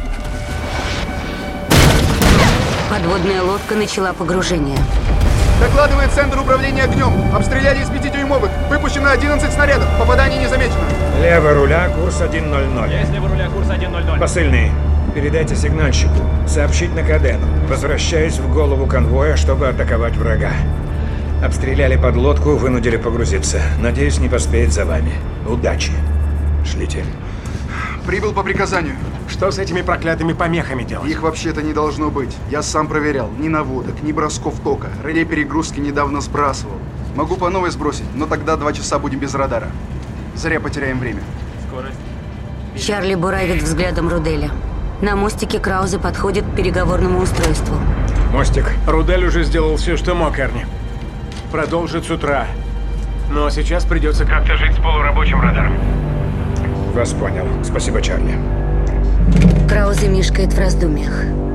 Подводная лодка начала погружение. Докладывает центр управления огнем. Обстреляли из пятидюймовых. Выпущено одиннадцать снарядов. Попаданий не замечено. Лево руля, курс один ноль ноль. Есть лево руля, курс один ноль ноль. Посыльный, передайте сигнальщику. Сообщить на Каден. Возвращаюсь в голову конвоя, чтобы атаковать врага. Обстреляли подлодку, вынудили погрузиться. Надеюсь, не поспеет за вами. Удачи. Шлите. Прибыл по приказанию. Что с этими проклятыми помехами делать? Их вообще-то не должно быть. Я сам проверял. Ни наводок, ни бросков тока. Реле перегрузки недавно сбрасывал. Могу по новой сбросить, но тогда два часа будем без радара. Зря потеряем время. Скорость. Чарли буравит взглядом Руделя. На мостике Краузе подходит к переговорному устройству. Мостик. Рудель уже сделал все, что мог, Эрни. Продолжит с утра. Но сейчас придется как-то жить с полурабочим радаром. Вас понял. Спасибо, Чарли. Краузе мешкает в раздумьях.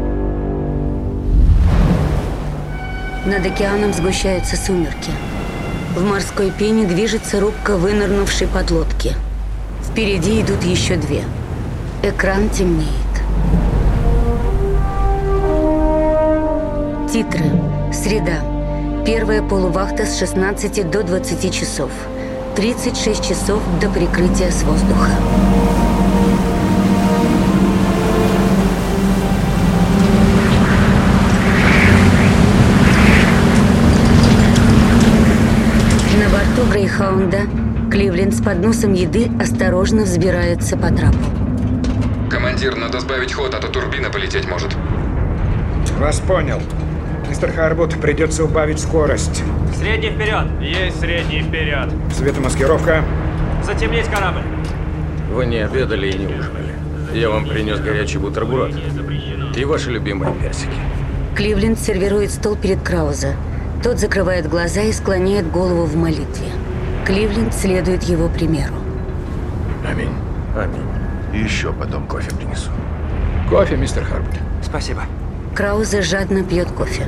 Над океаном сгущаются сумерки. В морской пене движется рубка вынырнувшей подлодки. Впереди идут еще две. Экран темнеет. Титры. Среда. Первая полувахта с шестнадцати до двадцати часов. тридцать шесть часов до прикрытия с воздуха. На борту Грейхаунда Кливленд с подносом еды осторожно взбирается по трапу. Командир, надо сбавить ход, а то турбина полететь может. Вас понял. Мистер Харбут, придется убавить скорость. Средний вперед. Есть средний вперед. Светомаскировка. Затемнить корабль. Вы не обедали и не ужинали. Я вам принес горячий бутерброд. И ваши любимые персики. Кливленд сервирует стол перед Краузе. Тот закрывает глаза и склоняет голову в молитве. Кливленд следует его примеру. Аминь. Аминь. И еще потом кофе принесу. Кофе, мистер Харбут. Спасибо. Краузе жадно пьет кофе.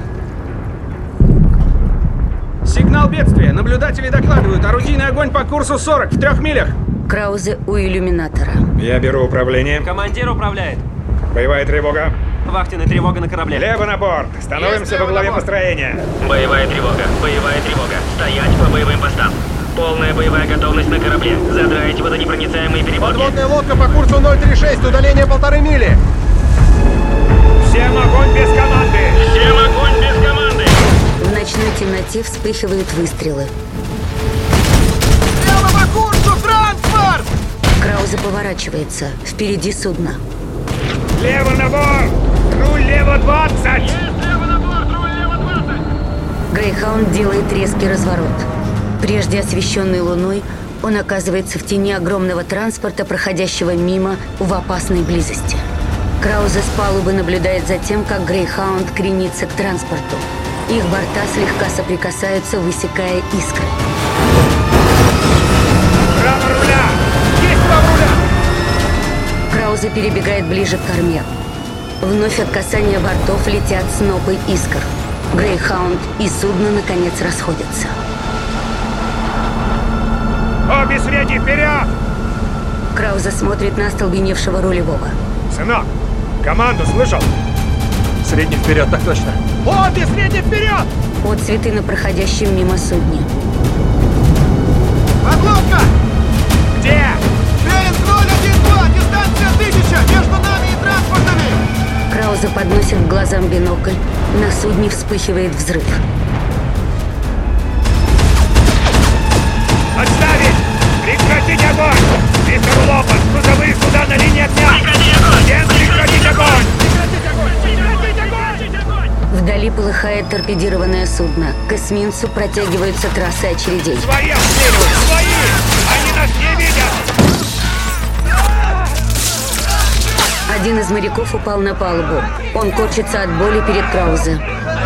Сигнал бедствия. Наблюдатели докладывают. Орудийный огонь по курсу сорок в трех милях. Краузе у иллюминатора. Я беру управление. Командир управляет. Боевая тревога. Вахтенная тревога на корабле. Лево на борт. Становимся во главе построения. Боевая тревога. Боевая тревога. Стоять по боевым постам. Полная боевая готовность на корабле. Задраить водонепроницаемые переборки. Подводная лодка по курсу ноль три шесть. Удаление полторы мили. Всем огонь без команды! Всем огонь без команды! В ночной темноте вспыхивают выстрелы. Прямо по курсу транспорт! Краузе поворачивается. Впереди судно. Лево на борт! Руль лево двадцать! Есть лево на борт, руль лево двадцать! Грейхаунд делает резкий разворот. Прежде освещенный луной, он оказывается в тени огромного транспорта, проходящего мимо в опасной близости. Краузе с палубы наблюдает за тем, как Грейхаунд кренится к транспорту. Их борта слегка соприкасаются, высекая искры. Право руля! Есть право руля! Краузе перебегает ближе к корме. Вновь от касания бортов летят снопы искр. Грейхаунд и судно наконец расходятся. Обе средние вперед! Краузе смотрит на остолбеневшего рулевого. Сынок, команду слышал? Средний вперед, так точно. Обе средние вперед! Отцветы на проходящем мимо судне. Подлодка! Где? Пелинг ноль один два, дистанция тысяча между нами и транспортами! Краузе подносит к глазам бинокль. На судне вспыхивает взрыв. Отставить! Прекратить огонь! Мистер Лопес, грузовые суда на линии огня! Прекратить огонь! Всем прекратить огонь! Прекратить огонь! Прекратить огонь! Прекратить огонь! Вдали полыхает торпедированное судно. К эсминцу протягиваются трассы очередей. Свои обстреливают! Свои! Они нас не видят! Один из моряков упал на палубу. Он корчится от боли перед Краузе.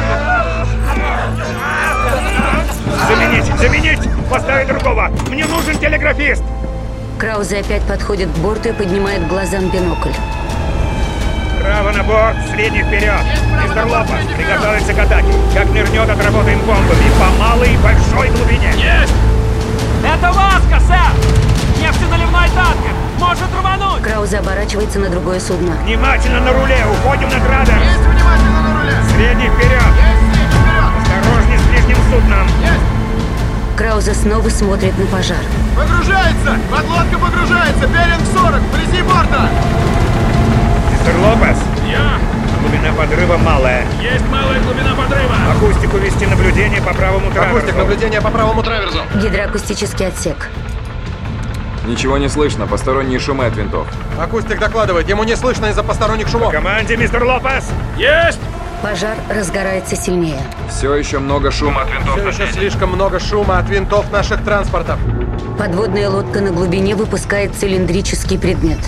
Заменить! Заменить! Поставить другого! Мне нужен телеграфист! Краузе опять подходит к борту и поднимает к глазам бинокль. Право на борт, средний вперед! Мистер Лопес, приготовиться к атаке! Как нырнет, отработаем бомбами по малой и большой глубине! Есть! Это Васка, сэр! Нефтеналивной танкер! Может рвануть! Краузе оборачивается на другое судно. Внимательно на руле! Уходим на градер! Есть внимательно на руле! Средний вперед! Есть средний вперед! Осторожней с ближним судном! Есть! Краузе снова смотрит на пожар. Погружается! Подлодка погружается! Пелинг сорок! Вблизи борта! Мистер Лопес! Я! Глубина подрыва малая. Есть малая глубина подрыва. Акустику вести наблюдение по правому траверсу. Акустик наблюдение по правому траверсу. Гидроакустический отсек. Ничего не слышно, посторонние шумы от винтов. Акустик докладывает, ему не слышно из-за посторонних шумов. По команде, мистер Лопес! Есть! Пожар разгорается сильнее. Все еще много шума от винтов. Все еще слишком много шума от винтов наших транспортов. Подводная лодка на глубине выпускает цилиндрический предмет.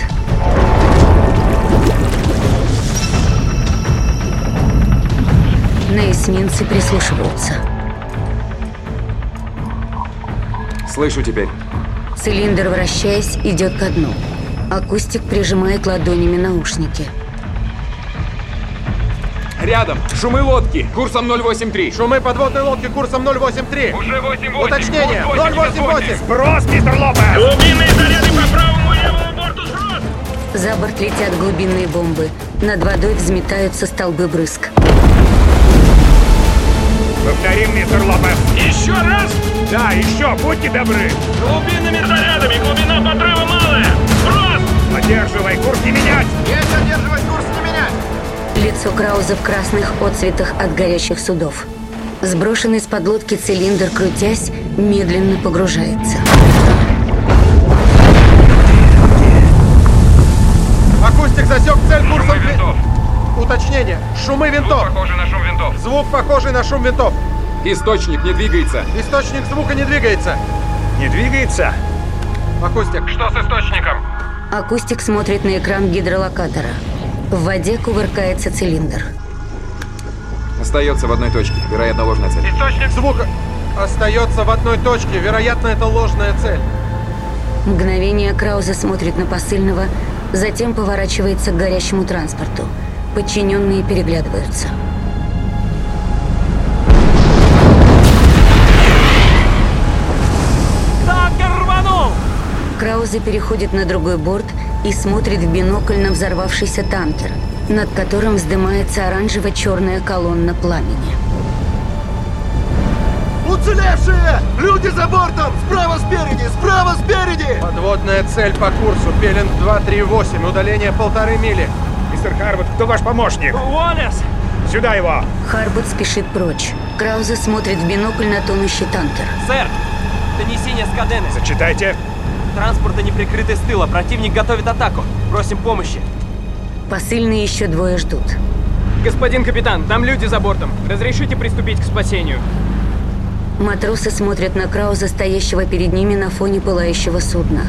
На эсминцы прислушиваются. Слышу теперь. Цилиндр, вращаясь, идет ко дну. Акустик прижимает ладонями наушники. Рядом! Шумы лодки! Курсом ноль восемь три! Шумы подводной лодки курсом ноль восемь три! Уже восемь восемь! Уточнение! ноль восемь восемь! Сброс, мистер Лопес! Глубинные заряды по правому и левому борту сброс! За борт летят глубинные бомбы. Над водой взметаются столбы брызг. Повторим, мистер Лопес. Еще раз! Да, еще, будьте добры. Глубинными зарядами, глубина подрыва малая! Сброс! Поддерживай, курс не менять! Есть одерживать курс не менять! Лицо Крауза в красных отцветах от горящих судов. Сброшенный с подлодки цилиндр, крутясь, медленно погружается. Акустик засек цель курсом... Шумы винтов. Уточнение. Шумы винтов. Звук похожий на шум винтов. Звук похожий на шум винтов. Источник не двигается. Источник звука не двигается. Не двигается? Акустик. Что с источником? Акустик смотрит на экран гидролокатора. В воде кувыркается цилиндр. Остается в одной точке. Вероятно, ложная цель. Источник Звук остается в одной точке. Вероятно, это ложная цель. Мгновение Крауза смотрит на посыльного, затем поворачивается к горящему транспорту. Подчиненные переглядываются. Танкер рванул! Краузе переходит на другой борт и смотрит в бинокль на взорвавшийся танкер, над которым вздымается оранжево-черная колонна пламени. Уцелевшие! Люди за бортом! Справа спереди! Справа спереди! Подводная цель по курсу. Пелинг два три восемь. Удаление полторы мили. Мистер Харбот, кто ваш помощник? Уоллес! Сюда его! Харбот спешит прочь. Краузе смотрит в бинокль на тонущий танкер. Сэр! Донесение с Кадены. Зачитайте. Транспорты не прикрыты с тыла. Противник готовит атаку. Просим помощи. Посыльные еще двое ждут. Господин капитан, там люди за бортом. Разрешите приступить к спасению? Матросы смотрят на Крауза, стоящего перед ними на фоне пылающего судна.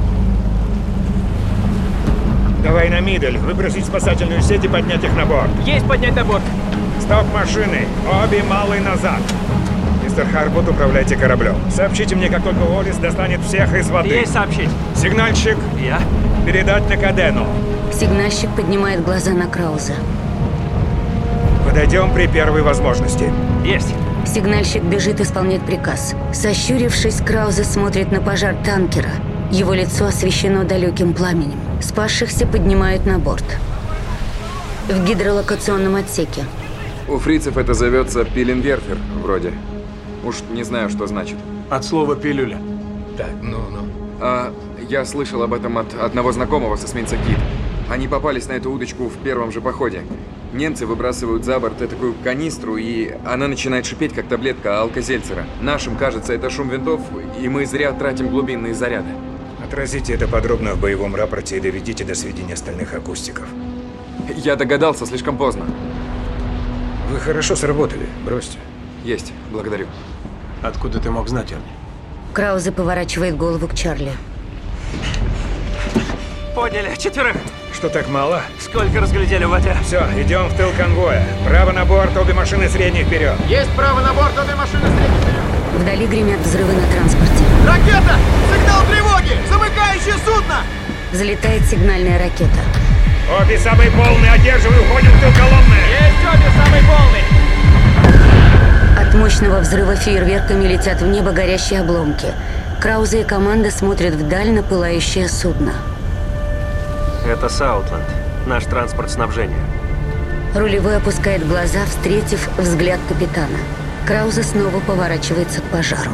Давай на мидель, выбросить спасательную сеть и поднять их на борт. Есть поднять на борт. Стоп машины, обе малые назад. Мистер Харбот, управляйте кораблем. Сообщите мне, как только Уоллес достанет всех из воды. Есть сообщить. Сигнальщик. Я? Передать на Кадену. Сигнальщик поднимает глаза на Крауза. Подойдем при первой возможности. Есть. Сигнальщик бежит исполнять приказ. Сощурившись, Краузе смотрит на пожар танкера. Его лицо освещено далеким пламенем. Спасшихся поднимают на борт. В гидролокационном отсеке. У фрицев это зовется пилинвертер, вроде. Уж не знаю, что значит. От слова пилюля. Так, ну-ну. А я слышал об этом от одного знакомого с эсминца Кит. Они попались на эту удочку в первом же походе. Немцы выбрасывают за борт такую канистру, и она начинает шипеть, как таблетка алкозельцера. Нашим кажется, это шум винтов, и мы зря тратим глубинные заряды. Отразите это подробно в боевом рапорте и доведите до сведения остальных акустиков. Я догадался слишком поздно. Вы хорошо сработали, бросьте. Есть, благодарю. Откуда ты мог знать, Эрни? Краузе поворачивает голову к Чарли. Подняли четверых. Что, так мало? Сколько разглядели в воде? Все, идем в тыл конвоя. Право на борт, обе машины средние вперед. Есть право на борт, обе машины средние вперед. Вдали гремят взрывы на транспорте. Ракета! Сигнал тревоги! Замыкающее судно! Взлетает сигнальная ракета. Обе самые полные, одерживай, уходим в тыл колонны. Есть обе самый полный. От мощного взрыва фейерверками летят в небо горящие обломки. Краузе и команда смотрят вдаль на пылающее судно. Это Саутланд, наш транспорт снабжения. Рулевой опускает глаза, встретив взгляд капитана. Краузе снова поворачивается к пожару.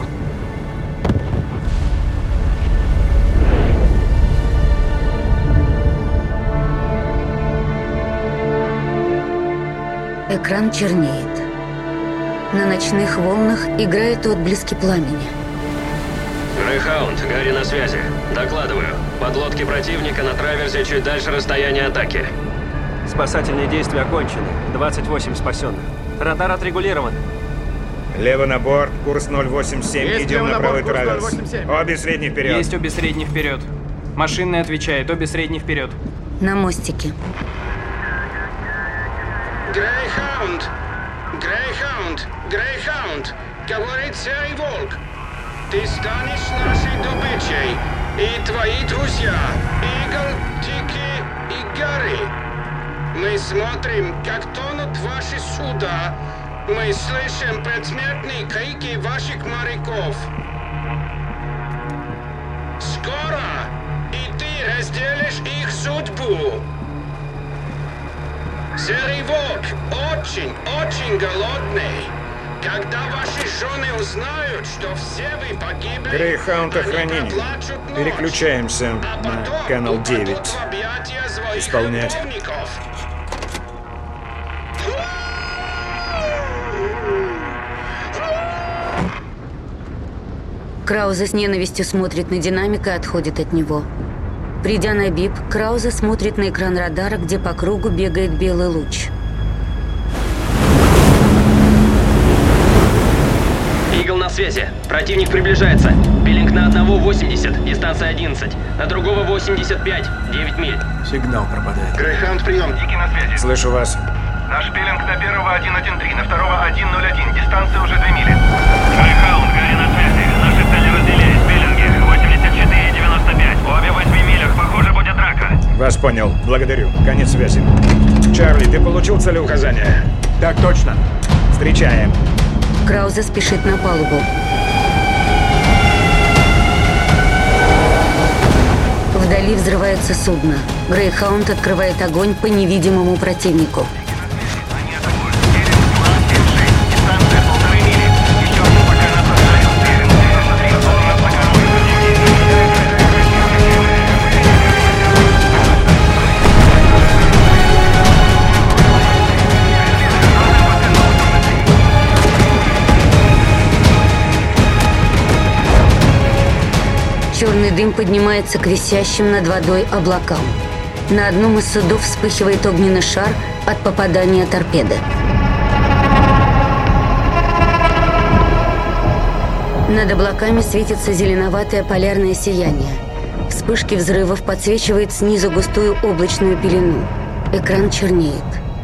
Экран чернеет. На ночных волнах играют отблески пламени. Грейхаунд, Гарри на связи. Докладываю. Подлодки противника на траверзе чуть дальше расстояния атаки. Спасательные действия окончены. двадцать восемь спасенных. Радар отрегулирован. Лево на борт, курс ноль восемь семь. Есть Идем лево на на правый борт, курс траверс. ноль восемь семь. Обе средние вперед. Есть обе средние вперед. Машинный отвечает, обе средние вперед. На мостике. Грейхаунд! Грейхаунд! Грейхаунд! Говорит Серый Волк! ты станешь нашей добычей. И твои друзья, Игл, Тики и Гарри. Мы смотрим, как тонут ваши суда. Мы слышим предсмертные крики ваших моряков. Скоро и ты разделишь их судьбу. Серый волк очень, очень голодный. Когда ваши жены узнают, что все вы погибли, Грейхаунд охранение. Переключаемся на канал девять. Исполнять. Краузе с ненавистью смотрит на динамик и отходит от него. Придя на бип, Краузе смотрит на экран радара, где по кругу бегает белый луч. Игл на связи. Противник приближается. Пилинг на одного восемьдесят, дистанция одиннадцать. На другого восемьдесят пять, девять миль. Сигнал пропадает. Грейхаунд, прием. Дики на связи. Слышу вас. Наш пилинг на первого один один три, на второго один ноль один. Дистанция уже две мили. Грейхаунд, Гарри на связи. Наши цели разделились. Пилинги восемьдесят четыре и девяносто пять. Обе в восьми милях. Похоже, будет драка. Вас понял. Благодарю. Конец связи. Чарли, ты получил целеуказание? Так точно. Встречаем. Краузе спешит на палубу. Вдали взрывается судно. Грейхаунд открывает огонь по невидимому противнику. Черный дым поднимается к висящим над водой облакам. На одном из судов вспыхивает огненный шар от попадания торпеды. Над облаками светится зеленоватое полярное сияние. Вспышки взрывов подсвечивают снизу густую облачную пелену. Экран чернеет.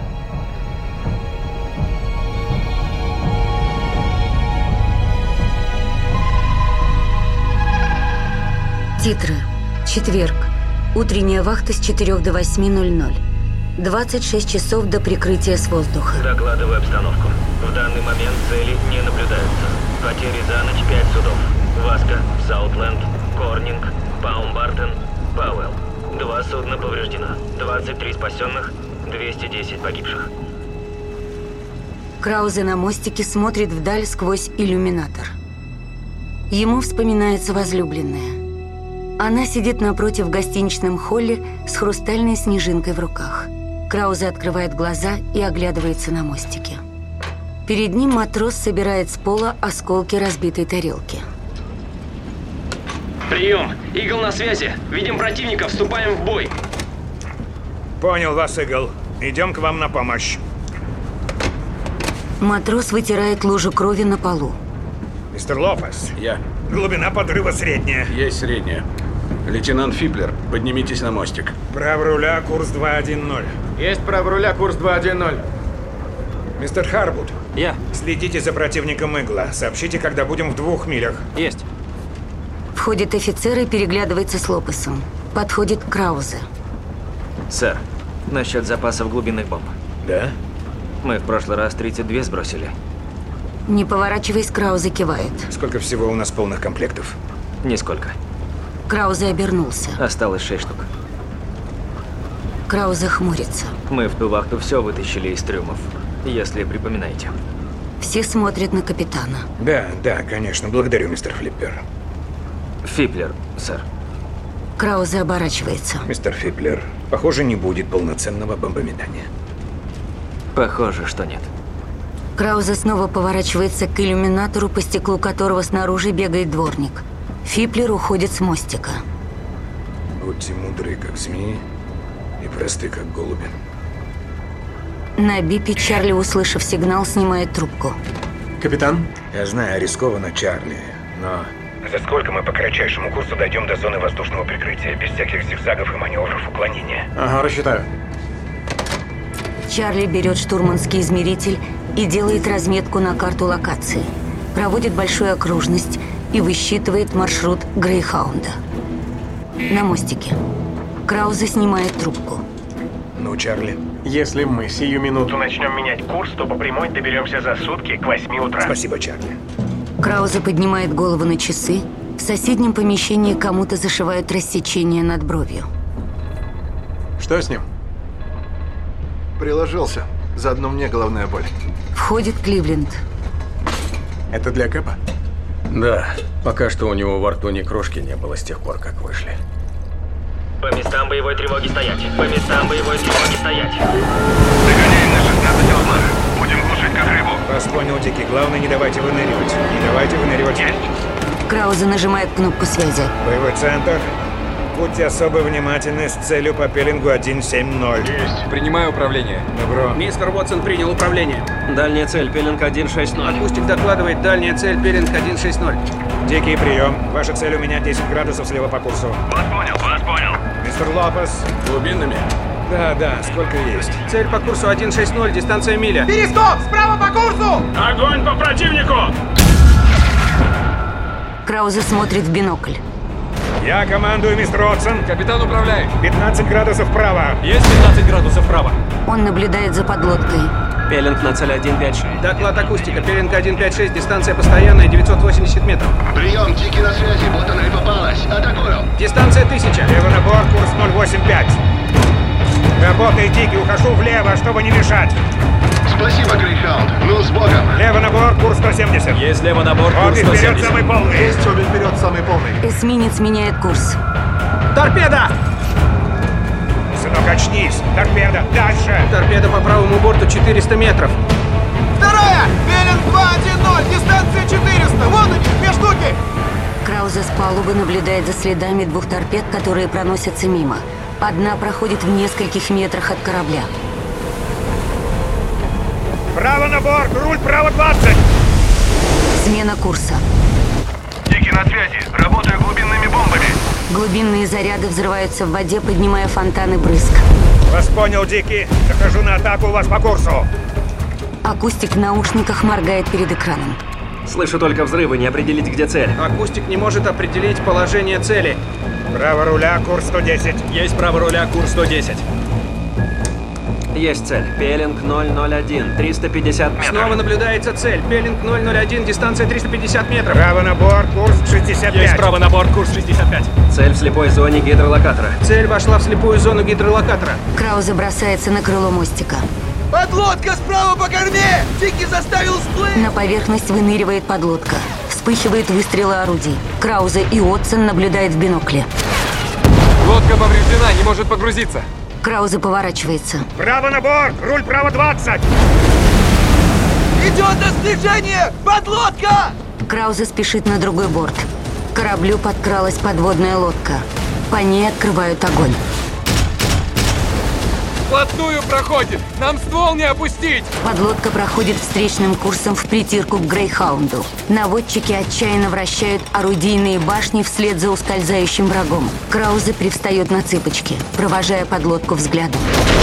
Титры. Четверг. Утренняя вахта с четырёх до восьми ноль ноль. двадцать шесть часов до прикрытия с воздуха. Докладываю обстановку. В данный момент цели не наблюдаются. Потери за ночь пять судов. Васка, Саутленд, Корнинг, Паумбартен, Пауэлл. Два судна повреждено. двадцать три спасенных, двести десять погибших. Краузе на мостике смотрит вдаль сквозь иллюминатор. Ему вспоминается возлюбленная. Она сидит напротив в гостиничном холле с хрустальной снежинкой в руках. Краузе открывает глаза и оглядывается на мостике. Перед ним матрос собирает с пола осколки разбитой тарелки. Прием! Игл на связи. Видим противника, вступаем в бой. Понял вас, Игл. Идем к вам на помощь. Матрос вытирает лужу крови на полу. Мистер Лопес. Я. Глубина подрыва средняя. Есть средняя. Лейтенант Фиплер, поднимитесь на мостик. Право руля, курс два один ноль. Есть право руля, курс два один ноль. Мистер Харвуд. Я. Следите за противником Игла. Сообщите, когда будем в двух милях. Есть. Входит офицер и переглядывается с Лопесом. Подходит к Краузе. Сэр, насчет запасов глубинных бомб. Да? Мы в прошлый раз тридцать два сбросили. Не поворачиваясь, Краузе кивает. Сколько всего у нас полных комплектов? Нисколько. Краузе обернулся. Осталось шесть штук. Краузе хмурится. Мы в ту вахту все вытащили из трюмов, если припоминаете. Все смотрят на капитана. Да, да, конечно. Благодарю, мистер Флиппер. Фиплер, сэр. Краузе оборачивается. Мистер Фиплер, похоже, не будет полноценного бомбометания. Похоже, что нет. Краузе снова поворачивается к иллюминатору, по стеклу которого снаружи бегает дворник. Фиплер уходит с мостика. Будьте мудры, как змеи, и просты, как голуби. На бипе Чарли, услышав сигнал, снимает трубку. Капитан? Я знаю, рискованно, Чарли, но... За сколько мы по кратчайшему курсу дойдем до зоны воздушного прикрытия, без всяких зигзагов и маневров уклонения? Ага, рассчитаю. Чарли берет штурманский измеритель и делает разметку на карту локации. Проводит большую окружность и высчитывает маршрут Грейхаунда. На мостике. Краузе снимает трубку. Ну, Чарли. Если мы сию минуту начнем менять курс, то по прямой доберемся за сутки к восьми утра. Спасибо, Чарли. Краузе поднимает голову на часы. В соседнем помещении кому-то зашивают рассечение над бровью. Что с ним? Приложился. Заодно мне головная боль. Входит Кливленд. Это для Кэпа? Да. Пока что у него во рту ни крошки не было с тех пор, как вышли. По местам боевой тревоги стоять. По местам боевой тревоги стоять. Догоняем на шестнадцать узлах. Будем глушить как рыбу. Вас понял, Дикий. Главное, не давайте выныривать. Не давайте выныривать. Краузе нажимает кнопку связи. Боевой центр. Будьте особо внимательны с целью по пеленгу один семь ноль. Есть. Принимаю управление. Добро. Мистер Уотсон принял управление. Дальняя цель, пеленг один шесть ноль. Акустик докладывает, дальняя цель, пеленг один шесть ноль. Дикий прием. Ваша цель у меня десять градусов слева по курсу. Вас понял, вас понял. Мистер Лопес. Глубинными? Да, да, сколько есть. Цель по курсу один шесть ноль, дистанция миля. Перископ! Справа по курсу! Огонь по противнику! Краузе смотрит в бинокль. Я командую, мистер Уотсон. Капитан управляет. пятнадцать градусов вправо. Есть пятнадцать градусов вправо. Он наблюдает за подлодкой. Пеленг на цель один пять шесть. Доклад акустика, пеленг один пять шесть, дистанция постоянная, девятьсот восемьдесят метров. Прием, Дикий на связи, вот она и попалась. Атакую. Дистанция тысяча. Лево на борт, курс ноль восемь пять. Работай, Дикий, ухожу влево, чтобы не мешать. Спасибо, Грейхаунд. Ну, с Богом. Лево на борт, курс сто семьдесят. Есть лево на борт, курс Обе сто вперед, семьдесят. самый полный. Есть, обе вперед, самый полный. Эсминец меняет курс. Торпеда! Сынок, очнись. Торпеда, дальше. Торпеда по правому борту четыреста метров. Вторая! Пеленг два один ноль, дистанция четыреста. Вон они, две штуки! Краузе с палубы наблюдает за следами двух торпед, которые проносятся мимо. Одна проходит в нескольких метрах от корабля. Право на борт, руль право двадцать. Смена курса. Дикий на связи. Работаю глубинными бомбами. Глубинные заряды взрываются в воде, поднимая фонтаны брызг. Вас понял, Дикий. Захожу на атаку у вас по курсу. Акустик в наушниках моргает перед экраном. Слышу только взрывы, не определить, где цель. Акустик не может определить положение цели. Право руля, курс сто десять. Есть право руля, курс сто десять. Есть цель. Пеленг ноль ноль один, триста пятьдесят метров. Снова наблюдается цель. Пеленг ноль ноль один, дистанция триста пятьдесят метров. Право на борт, курс шестьдесят пять. Есть право на борт, курс шестьдесят пять. Цель в слепой зоне гидролокатора. Цель вошла в слепую зону гидролокатора. Краузе бросается на крыло мостика. Подлодка справа по корме! Дикий заставил всплыть! На поверхность выныривает подлодка. Вспыхивает выстрелы орудий. Краузе и Уотсон наблюдают в бинокле. Лодка повреждена, не может погрузиться. Краузе поворачивается. Право на борт, руль право двадцать. Идет на сближение! Подлодка! Краузе спешит на другой борт. К кораблю подкралась подводная лодка. По ней открывают огонь. Вплотную проходит! Нам ствол не опустить! Подлодка проходит встречным курсом в притирку к Грейхаунду. Наводчики отчаянно вращают орудийные башни вслед за ускользающим врагом. Краузе привстает на цыпочки, провожая подлодку взглядом.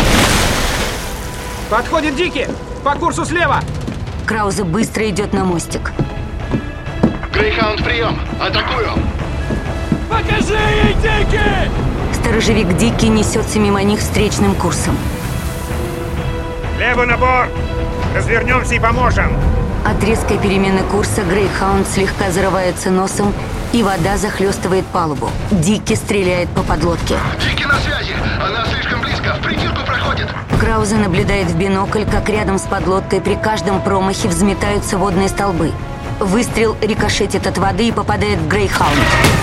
Подходит Дикий! По курсу слева! Краузе быстро идет на мостик. Грейхаунд, прием. Атакую. Покажи ей, Дикий! Сторожевик Дикий несется мимо них встречным курсом. Лево на борт. Развернемся и поможем. От резкой перемены курса Грейхаунд слегка зарывается носом, и вода захлестывает палубу. Дикий стреляет по подлодке. Дикий на связи. Она слишком близко. В притирку проходит. Краузе наблюдает в бинокль, как рядом с подлодкой при каждом промахе взметаются водные столбы. Выстрел рикошетит от воды и попадает в Грейхаунд.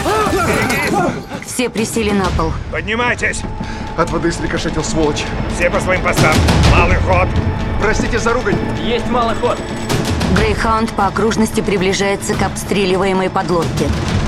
Все присели на пол. Поднимайтесь. От воды срикошетил, сволочь. Все по своим постам. Малый ход. Простите за ругань. Есть малый ход. Грейхаунд по окружности приближается к обстреливаемой подлодке.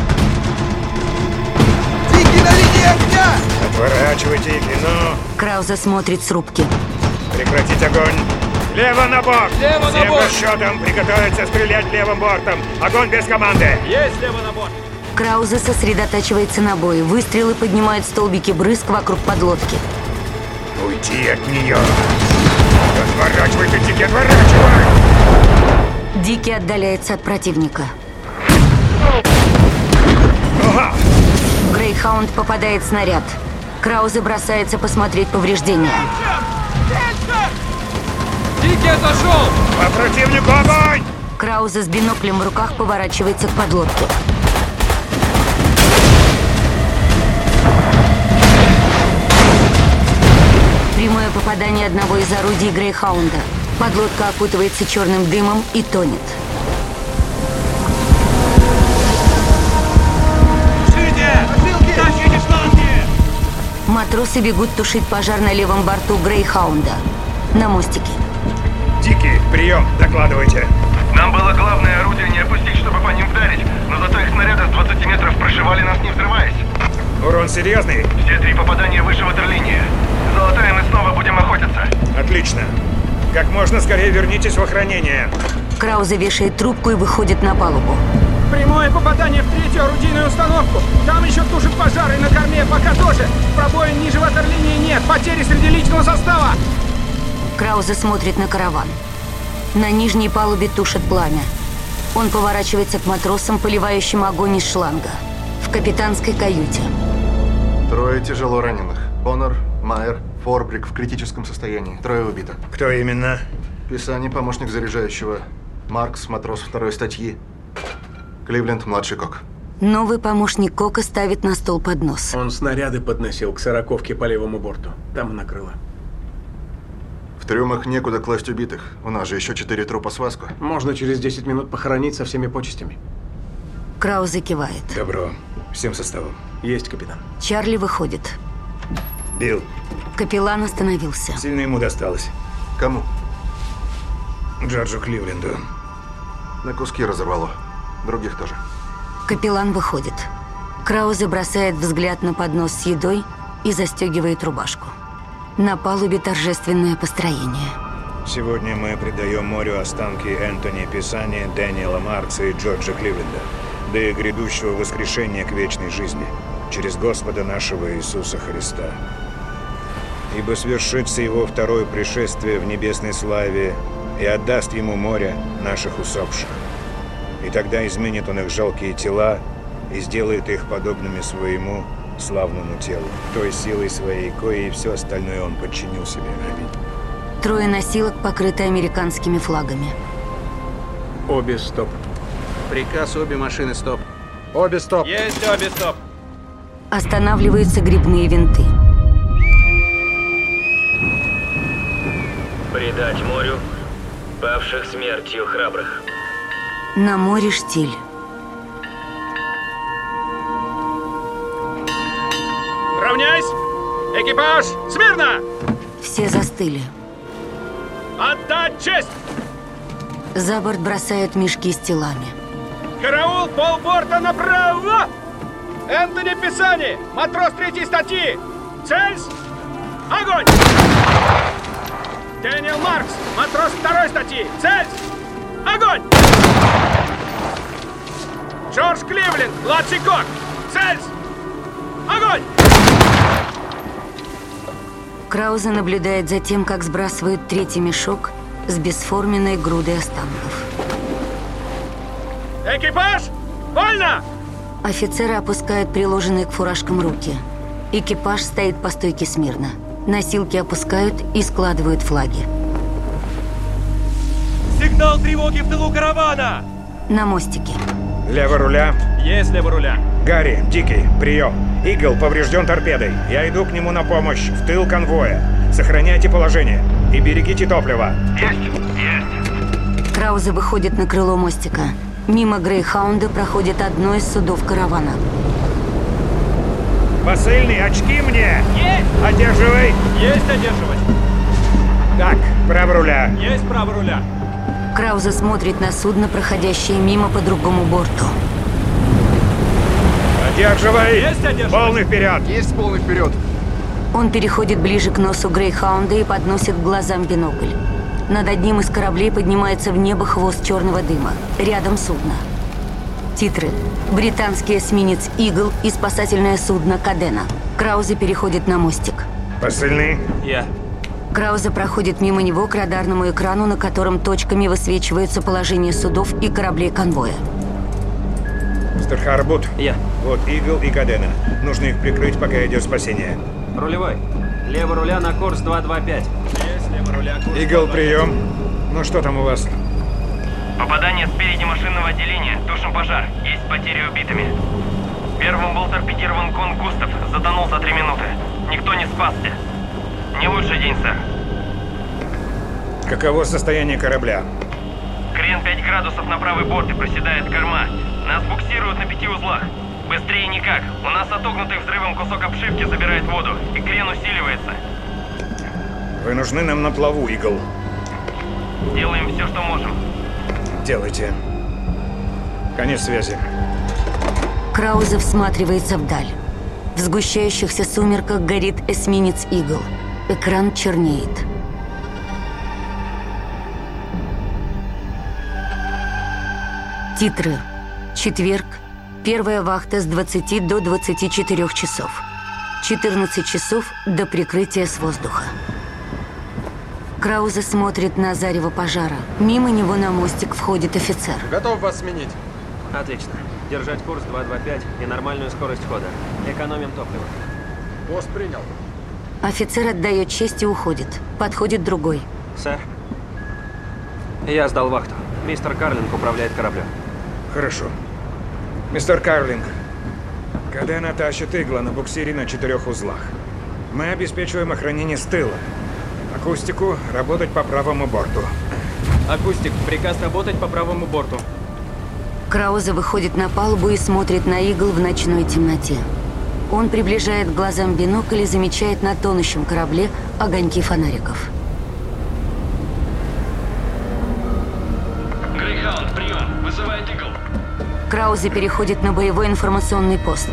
Дикий на линии огня! Отворачивайте их, ну. Краузе смотрит с рубки. Прекратить огонь. Лево на борт. Лево Всем на борт. расчетом приготовиться стрелять левым бортом. Огонь без команды. Есть лево на борт. Краузе сосредотачивается на бое. Выстрелы поднимают столбики брызг вокруг подлодки. Уйти от нее. Отворачивайте, Дикий, отворачивай. Дикий отдаляется от противника. Грейхаунд попадает снаряд. Краузе бросается посмотреть повреждения. Дикий отошел! По противнику огонь! Краузе с биноклем в руках поворачивается к подлодке. Прямое попадание одного из орудий Грейхаунда. Подлодка окутывается черным дымом и тонет. Матросы бегут тушить пожар на левом борту Грейхаунда. На мостике. Дикий, прием, докладывайте. Нам было главное орудие не опустить, чтобы по ним вдарить, но зато их снаряды с двадцати метров прошивали нас, не взрываясь. Урон серьезный? Все три попадания выше ватерлинии. Золотая, мы снова будем охотиться. Отлично. Как можно скорее вернитесь в охранение. Краузе вешает трубку и выходит на палубу. Прямое попадание в третью орудийную установку. Там еще тушат пожары, на корме пока тоже. Пробоин ниже ватерлинии нет. Потери среди личного состава. Краузе смотрит на караван. На нижней палубе тушат пламя. Он поворачивается к матросам, поливающим огонь из шланга. В капитанской каюте. Трое тяжело раненых. Коннор, Майер, Форбрик в критическом состоянии. Трое убито. Кто именно? Писани, помощник заряжающего. Маркс, матрос второй статьи. Кливленд, младший кок. Новый помощник кока ставит на стол поднос. Он снаряды подносил к сороковке по левому борту. Там и накрыло. В трюмах некуда класть убитых. У нас же еще четыре трупа с Васко. Можно через десять минут похоронить со всеми почестями. Краузе кивает. Добро. Всем составом. Есть, капитан. Чарли выходит. Билл. Капеллан остановился. Сильно ему досталось. Кому? Джорджу Кливленду. На куски разорвало. Других тоже. Капеллан выходит. Краузе бросает взгляд на поднос с едой и застегивает рубашку. На палубе торжественное построение. Сегодня мы предаем морю останки Энтони Писани, Дэниела Маркса и Джорджа Кливленда, да и грядущего воскрешения к вечной жизни через Господа нашего Иисуса Христа. Ибо свершится его второе пришествие в небесной славе и отдаст ему море наших усопших. И тогда изменит он их жалкие тела и сделает их подобными своему славному телу, той силой своей, коей и все остальное он подчинил себе. Аминь. Трое носилок покрыты американскими флагами. Обе стоп. Приказ, обе машины стоп. Обе стоп. Есть обе стоп. Останавливаются грибные винты. Предать морю павших смертью храбрых. На море штиль. Равняйсь! Экипаж! Смирно! Все застыли. Отдать честь! За борт бросают мешки с телами. Караул, полборта направо! Энтони Писани, матрос третьей статьи! Цельс! Огонь! Дэниел Маркс, матрос второй статьи! Цельс! Огонь! Джордж Кливленд, младший кок! Цельс! Огонь! Краузе наблюдает за тем, как сбрасывают третий мешок с бесформенной грудой останков. Экипаж! Вольно! Офицеры опускают приложенные к фуражкам руки. Экипаж стоит по стойке смирно. Носилки опускают и складывают флаги. Сигнал тревоги в тылу каравана! На мостике. Лево руля. Есть лево руля. Гарри, Дикий, прием. Игл поврежден торпедой. Я иду к нему на помощь, в тыл конвоя. Сохраняйте положение и берегите топливо. Есть, есть. Краузе выходит на крыло мостика. Мимо Грейхаунда проходит одно из судов каравана. Посыльный, очки мне! Есть! Одерживай! Есть одерживать! Так, право руля. Есть право руля. Краузе смотрит на судно, проходящее мимо по другому борту. Одерживай! Есть одерживай! Полный вперед! Есть полный вперед! Он переходит ближе к носу Грейхаунда и подносит к глазам бинокль. Над одним из кораблей поднимается в небо хвост черного дыма. Рядом судно. Титры. Британский эсминец «Игл» и спасательное судно «Кадена». Краузе переходит на мостик. Посыльный? Я. Краузе проходит мимо него к радарному экрану, на котором точками высвечивается положение судов и кораблей конвоя. Мистер Харбут. Я. Вот Игл и Кадена. Нужно их прикрыть, пока идет спасение. Рулевой. Лево руля на курс два два пять. Есть, лево руля, курс Игл, прием. Ну что там у вас? Попадание спереди машинного отделения. Тушим пожар. Есть потери убитыми. Первым был торпедирован Кон Густав. Затонул за три минуты. Никто не спасся. Не лучший день, сэр. Каково состояние корабля? Крен пять градусов на правый борт и проседает корма. Нас буксируют на пяти узлах. Быстрее никак. У нас отогнутый взрывом кусок обшивки забирает воду, и крен усиливается. Вы нужны нам на плаву, Игл. Делаем все, что можем. Делайте. Конец связи. Краузе всматривается вдаль. В сгущающихся сумерках горит эсминец «Игл». Экран чернеет. Титры. Четверг. Первая вахта с двадцати до двадцати четырёх часов. четырнадцать часов до прикрытия с воздуха. Краузе смотрит на зарево пожара. Мимо него на мостик входит офицер. Готов вас сменить. Отлично. Держать курс два два пять и нормальную скорость хода. Экономим топливо. Пост принял. Офицер отдает честь и уходит. Подходит другой. Сэр. Я сдал вахту. Мистер Карлинг управляет кораблем. Хорошо. Мистер Карлинг, Кадена тащит Игла на буксире на четырех узлах. Мы обеспечиваем охранение с тыла. Акустику – работать по правому борту. Акустик, приказ работать по правому борту. Краузе выходит на палубу и смотрит на Игл в ночной темноте. Он приближает к глазам бинокль и замечает на тонущем корабле огоньки фонариков. Грейхаунд, прием. Вызывает Игл. Краузе переходит на боевой информационный пост.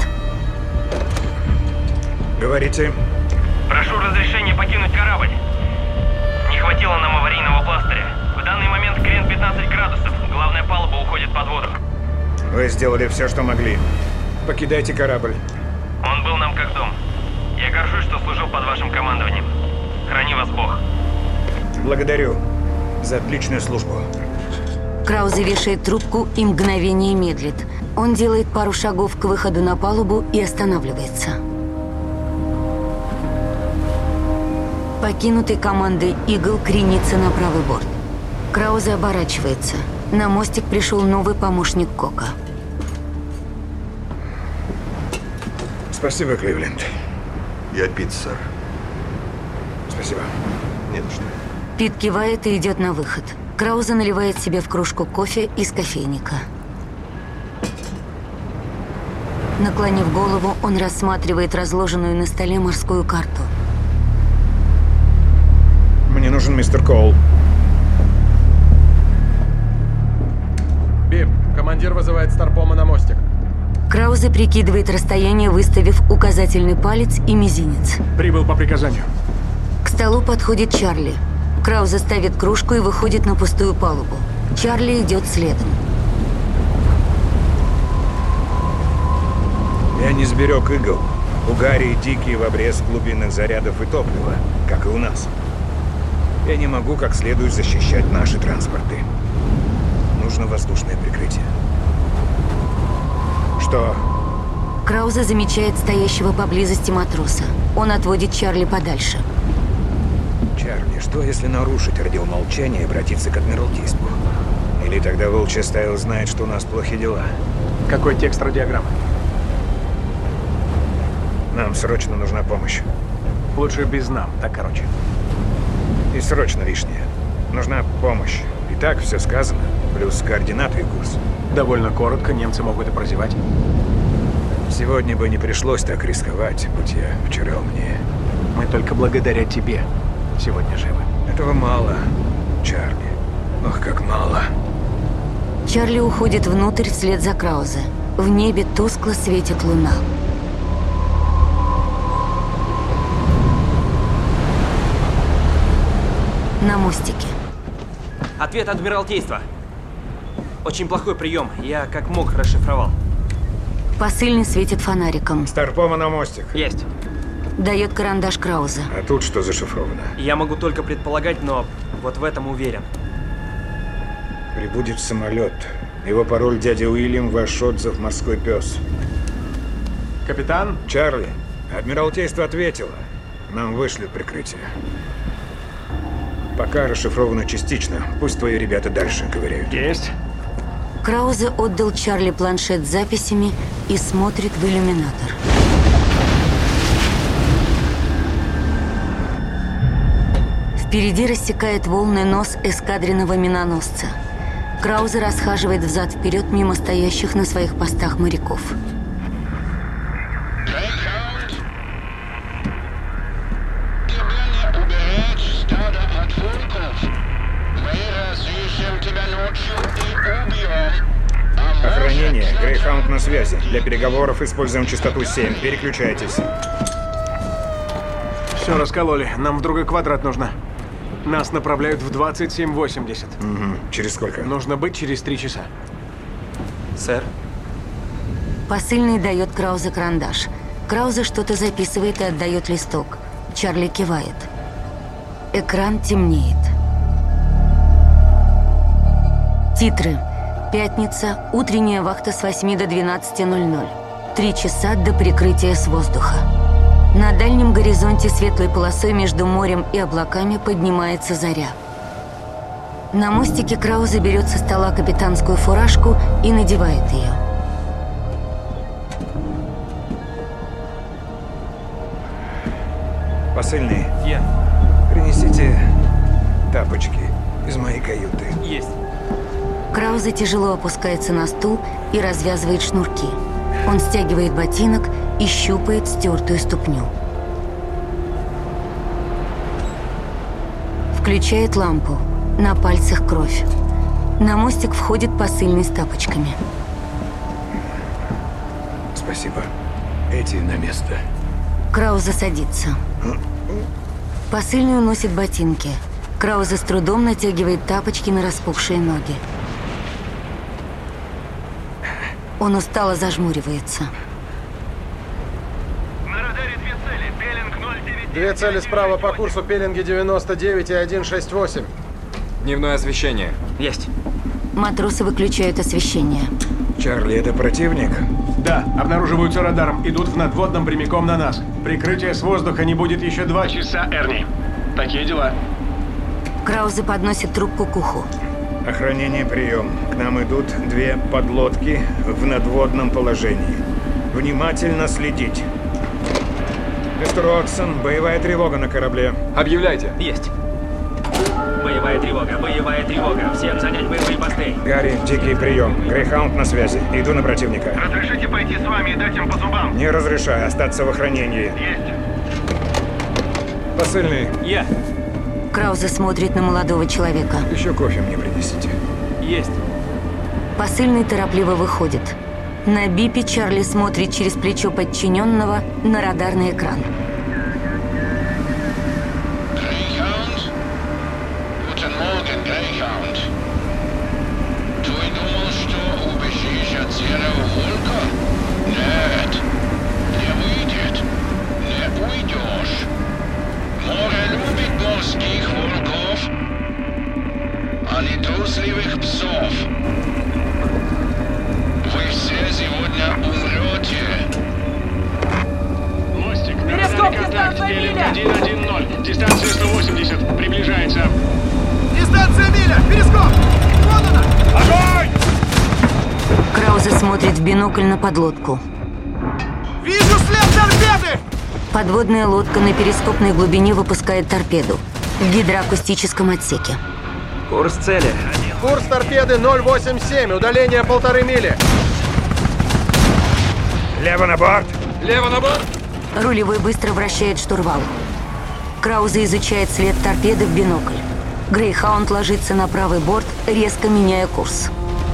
Говорите. Прошу разрешения покинуть корабль. Не хватило нам аварийного пластыря. В данный момент крен пятнадцать градусов. Главная палуба уходит под воду. Вы сделали все, что могли. Покидайте корабль. Он был нам как дом. Я горжусь, что служил под вашим командованием. Храни вас Бог. Благодарю за отличную службу. Краузе вешает трубку и мгновение медлит. Он делает пару шагов к выходу на палубу и останавливается. Покинутый командой Игл кренится на правый борт. Краузе оборачивается. На мостик пришел новый помощник Кока. Спасибо, Кливленд. Я Пит, сэр. Спасибо. Не за что. Пит кивает и идет на выход. Краузе наливает себе в кружку кофе из кофейника. Наклонив голову, он рассматривает разложенную на столе морскую карту. Мне нужен мистер Коул. Бим, командир вызывает Старпома на мостик. Краузе прикидывает расстояние, выставив указательный палец и мизинец. Прибыл по приказанию. К столу подходит Чарли. Краузе ставит кружку и выходит на пустую палубу. Чарли идет следом. Я не сберег Игл. У Гарри и Дики в обрез глубинных зарядов и топлива, как и у нас. Я не могу как следует защищать наши транспорты. Нужно воздушное прикрытие. Что? Краузе замечает стоящего поблизости матроса. Он отводит Чарли подальше. Чарли, что если нарушить радиомолчание и обратиться к Адмиралтейству? Или тогда Волчья Стайл знает, что у нас плохи дела? Какой текст радиограммы? Нам срочно нужна помощь. Лучше без нам, так короче. И срочно лишнее. Нужна помощь. И так все сказано. Плюс координаты и курс. Довольно коротко, немцы могут и прозевать. Сегодня бы не пришлось так рисковать, будь я вчера умнее. Мы только благодаря тебе сегодня живы. Этого мало, Чарли. Ох, как мало. Чарли уходит внутрь вслед за Краузе. В небе тускло светит луна. На мостике. Ответ Адмиралтейства. Очень плохой прием. Я как мог расшифровал. Посыльный светит фонариком. Старпома на мостик. Есть. Дает карандаш Краузе. А тут что зашифровано? Я могу только предполагать, но вот в этом уверен. Прибудет самолет. Его пароль дядя Уильям, ваш отзыв морской пес. Капитан? Чарли, Адмиралтейство ответило. Нам вышлют прикрытие. Пока расшифровано частично. Пусть твои ребята дальше ковыряют. Есть. Краузе отдал Чарли планшет с записями и смотрит в иллюминатор. Впереди рассекает волны нос эскадренного миноносца. Краузе расхаживает взад-вперед мимо стоящих на своих постах моряков. Охранение. Грейхаунд на связи. Для переговоров используем частоту семь. Переключайтесь. Все раскололи. Нам в другой квадрат нужно. Нас направляют в двадцать семь восемьдесят. Угу. Через сколько? Нужно быть через три часа. Сэр? Посыльный дает Краузе карандаш. Краузе что-то записывает и отдает листок. Чарли кивает. Экран темнеет. Титры. Пятница. Утренняя вахта с восьми до двенадцати ноль-ноль. Три часа до прикрытия с воздуха. На дальнем горизонте светлой полосой между морем и облаками поднимается заря. На мостике Краузе берет со стола капитанскую фуражку и надевает ее. Посыльный. Я. Принесите тапочки из моей каюты. Есть. Краузе тяжело опускается на стул и развязывает шнурки. Он стягивает ботинок и щупает стертую ступню. Включает лампу. На пальцах кровь. На мостик входит посыльный с тапочками. Спасибо. Эти на место. Краузе садится. Посыльный уносит ботинки. Краузе с трудом натягивает тапочки на распухшие ноги. Он устало зажмуривается. На радаре две цели. Пелинг ноль девять. Две цели справа по курсу Пелинги девяносто девять и один шесть восемь. Дневное освещение. Есть. Матросы выключают освещение. Чарли, это противник? Да, обнаруживаются радаром. Идут в надводном прямиком на нас. Прикрытие с воздуха не будет еще два часа, Эрни. Такие дела. Краузе подносит трубку к уху. Охранение, прием. К нам идут две подлодки в надводном положении. Внимательно следить. Мистер Уотсон, боевая тревога на корабле. Объявляйте. Есть. Боевая тревога, боевая тревога. Всем занять боевые посты. Гарри, дикий прием. Грейхаунд на связи. Иду на противника. Разрешите пойти с вами и дать им по зубам? Не разрешаю остаться в охранении. Есть. Посыльный. Я. Краузе смотрит на молодого человека. Еще кофе мне принесите. Есть. Посыльный торопливо выходит. На бипе Чарли смотрит через плечо подчиненного на радарный экран. Greyhound? Guten Morgen, Greyhound. Ты думал, что убежишь от серого волка? Нет, не выйдет. Не уйдешь. Море любит морских волков, а не трусливых псов. Вы все сегодня умрете. Мостик. Перископ, дистанция миля! один один ноль. Дистанция сто восемьдесят. Приближается. Дистанция миля! Перископ! Вон она! Огонь! Краузе смотрит в бинокль на подлодку. Вижу след торпеды! Подводная лодка на перископной глубине выпускает торпеду в гидроакустическом отсеке. Курс цели. Курс торпеды ноль восемь семь. Удаление полторы мили. Лево на борт! Лево на борт! Рулевой быстро вращает штурвал. Краузе изучает след торпеды в бинокль. Грейхаунд ложится на правый борт, резко меняя курс.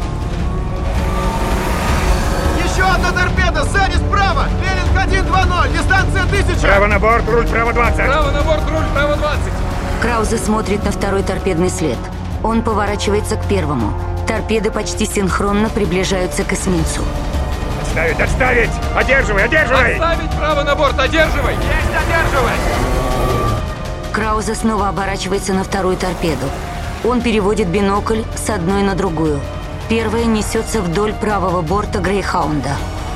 Еще одна торпеда! Сзади справа! Пелинг один два ноль! Дистанция тысяча! Право на борт, руль право двадцать! Право на борт, руль право двадцать! Краузе смотрит на второй торпедный след. Он поворачивается к первому. Торпеды почти синхронно приближаются к эсминцу. Отставить, отставить! Одерживай, одерживай! Отставить право на борт, одерживай! Есть одерживать! Краузе снова оборачивается на вторую торпеду. Он переводит бинокль с одной на другую. Первая несется вдоль правого борта Грейхаунда.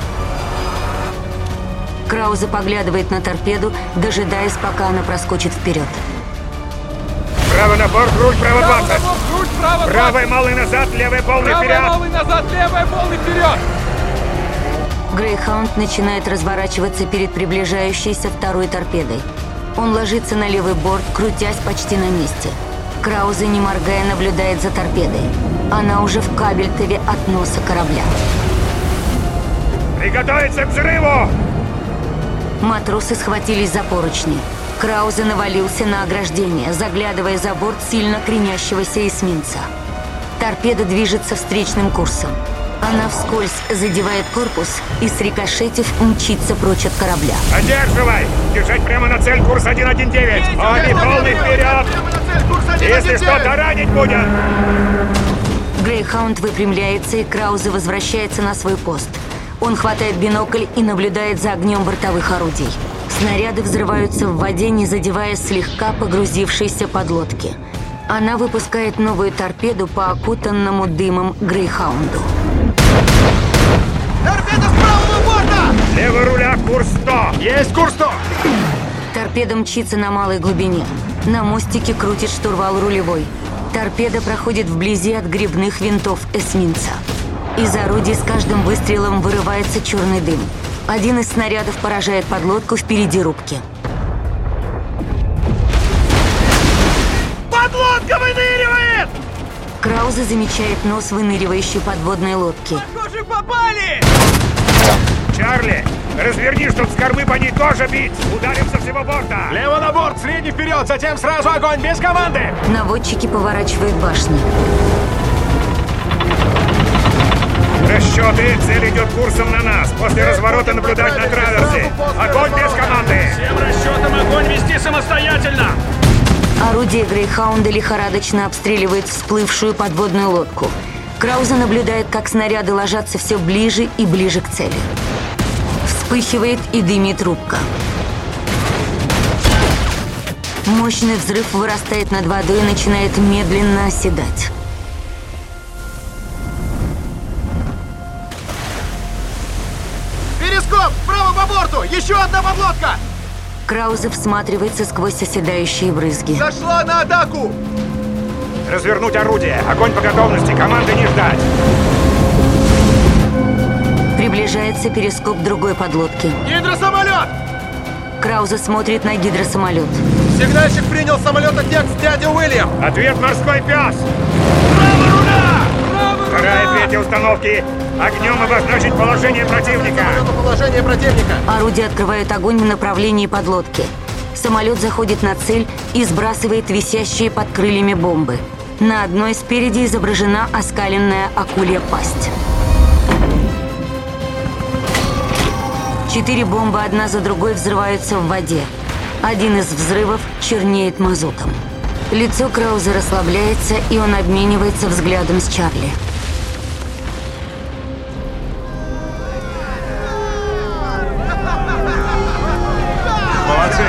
Краузе поглядывает на торпеду, дожидаясь, пока она проскочит вперед. Право на борт, руль, право двадцать. Право на борт, руль, право двадцать. Правый малый назад, левый полный Правый вперед. малый назад, левый полный вперед. Грейхаунд начинает разворачиваться перед приближающейся второй торпедой. Он ложится на левый борт, крутясь почти на месте. Краузе, не моргая, наблюдает за торпедой. Она уже в кабельтове от носа корабля. Приготовиться к взрыву! Матросы схватились за поручни. Краузе навалился на ограждение, заглядывая за борт сильно кренящегося эсминца. Торпеда движется встречным курсом. Она вскользь задевает корпус и, срикошетив, мчится прочь от корабля. Одерживай! Держать прямо на цель, курс один один девять. Обе полный вперед! Если что, таранить будет! Грейхаунд выпрямляется, и Краузе возвращается на свой пост. Он хватает бинокль и наблюдает за огнем бортовых орудий. Снаряды взрываются в воде, не задевая слегка погрузившейся подлодки. Она выпускает новую торпеду по окутанному дымом Грейхаунду. Торпеда с правого борта! Левый руля, курс сто! Есть курс сто! Торпеда мчится на малой глубине. На мостике крутит штурвал рулевой. Торпеда проходит вблизи от гребных винтов эсминца. Из орудий с каждым выстрелом вырывается черный дым. Один из снарядов поражает подлодку впереди рубки. Подлодка выныривает! Краузе замечает нос выныривающей подводной лодки. Похоже, попали! Чарли, разверни, чтоб с кормы по ней тоже бить! Ударим со всего борта! Лево на борт, средний вперед, затем сразу огонь, без команды! Наводчики поворачивают башни. Расчеты, цель идет курсом на нас. После разворота наблюдать на траверсе. Огонь без команды! Всем расчетам огонь вести самостоятельно! Орудие Грейхаунда лихорадочно обстреливает всплывшую подводную лодку. Краузе наблюдает, как снаряды ложатся все ближе и ближе к цели. Вспыхивает и дымит рубка. Мощный взрыв вырастает над водой и начинает медленно оседать. Перископ! Справа по борту! Еще одна подлодка! Краузе всматривается сквозь оседающие брызги. Зашла на атаку! Развернуть орудие! Огонь по готовности! Команды не ждать! Приближается перископ другой подлодки. Гидросамолет! Краузе смотрит на гидросамолет. Сигнальщик принял самолета текст дядя Уильям! Ответ морской пес! Право руля! Вторая, третья установки! Огнем обозначить положение противника! Положение противника! Орудия открывают огонь в направлении подлодки. Самолет заходит на цель и сбрасывает висящие под крыльями бомбы. На одной спереди изображена оскаленная акулья пасть. Четыре бомбы одна за другой взрываются в воде. Один из взрывов чернеет мазутом. Лицо Краузе расслабляется, и он обменивается взглядом с Чарли. Молодцы!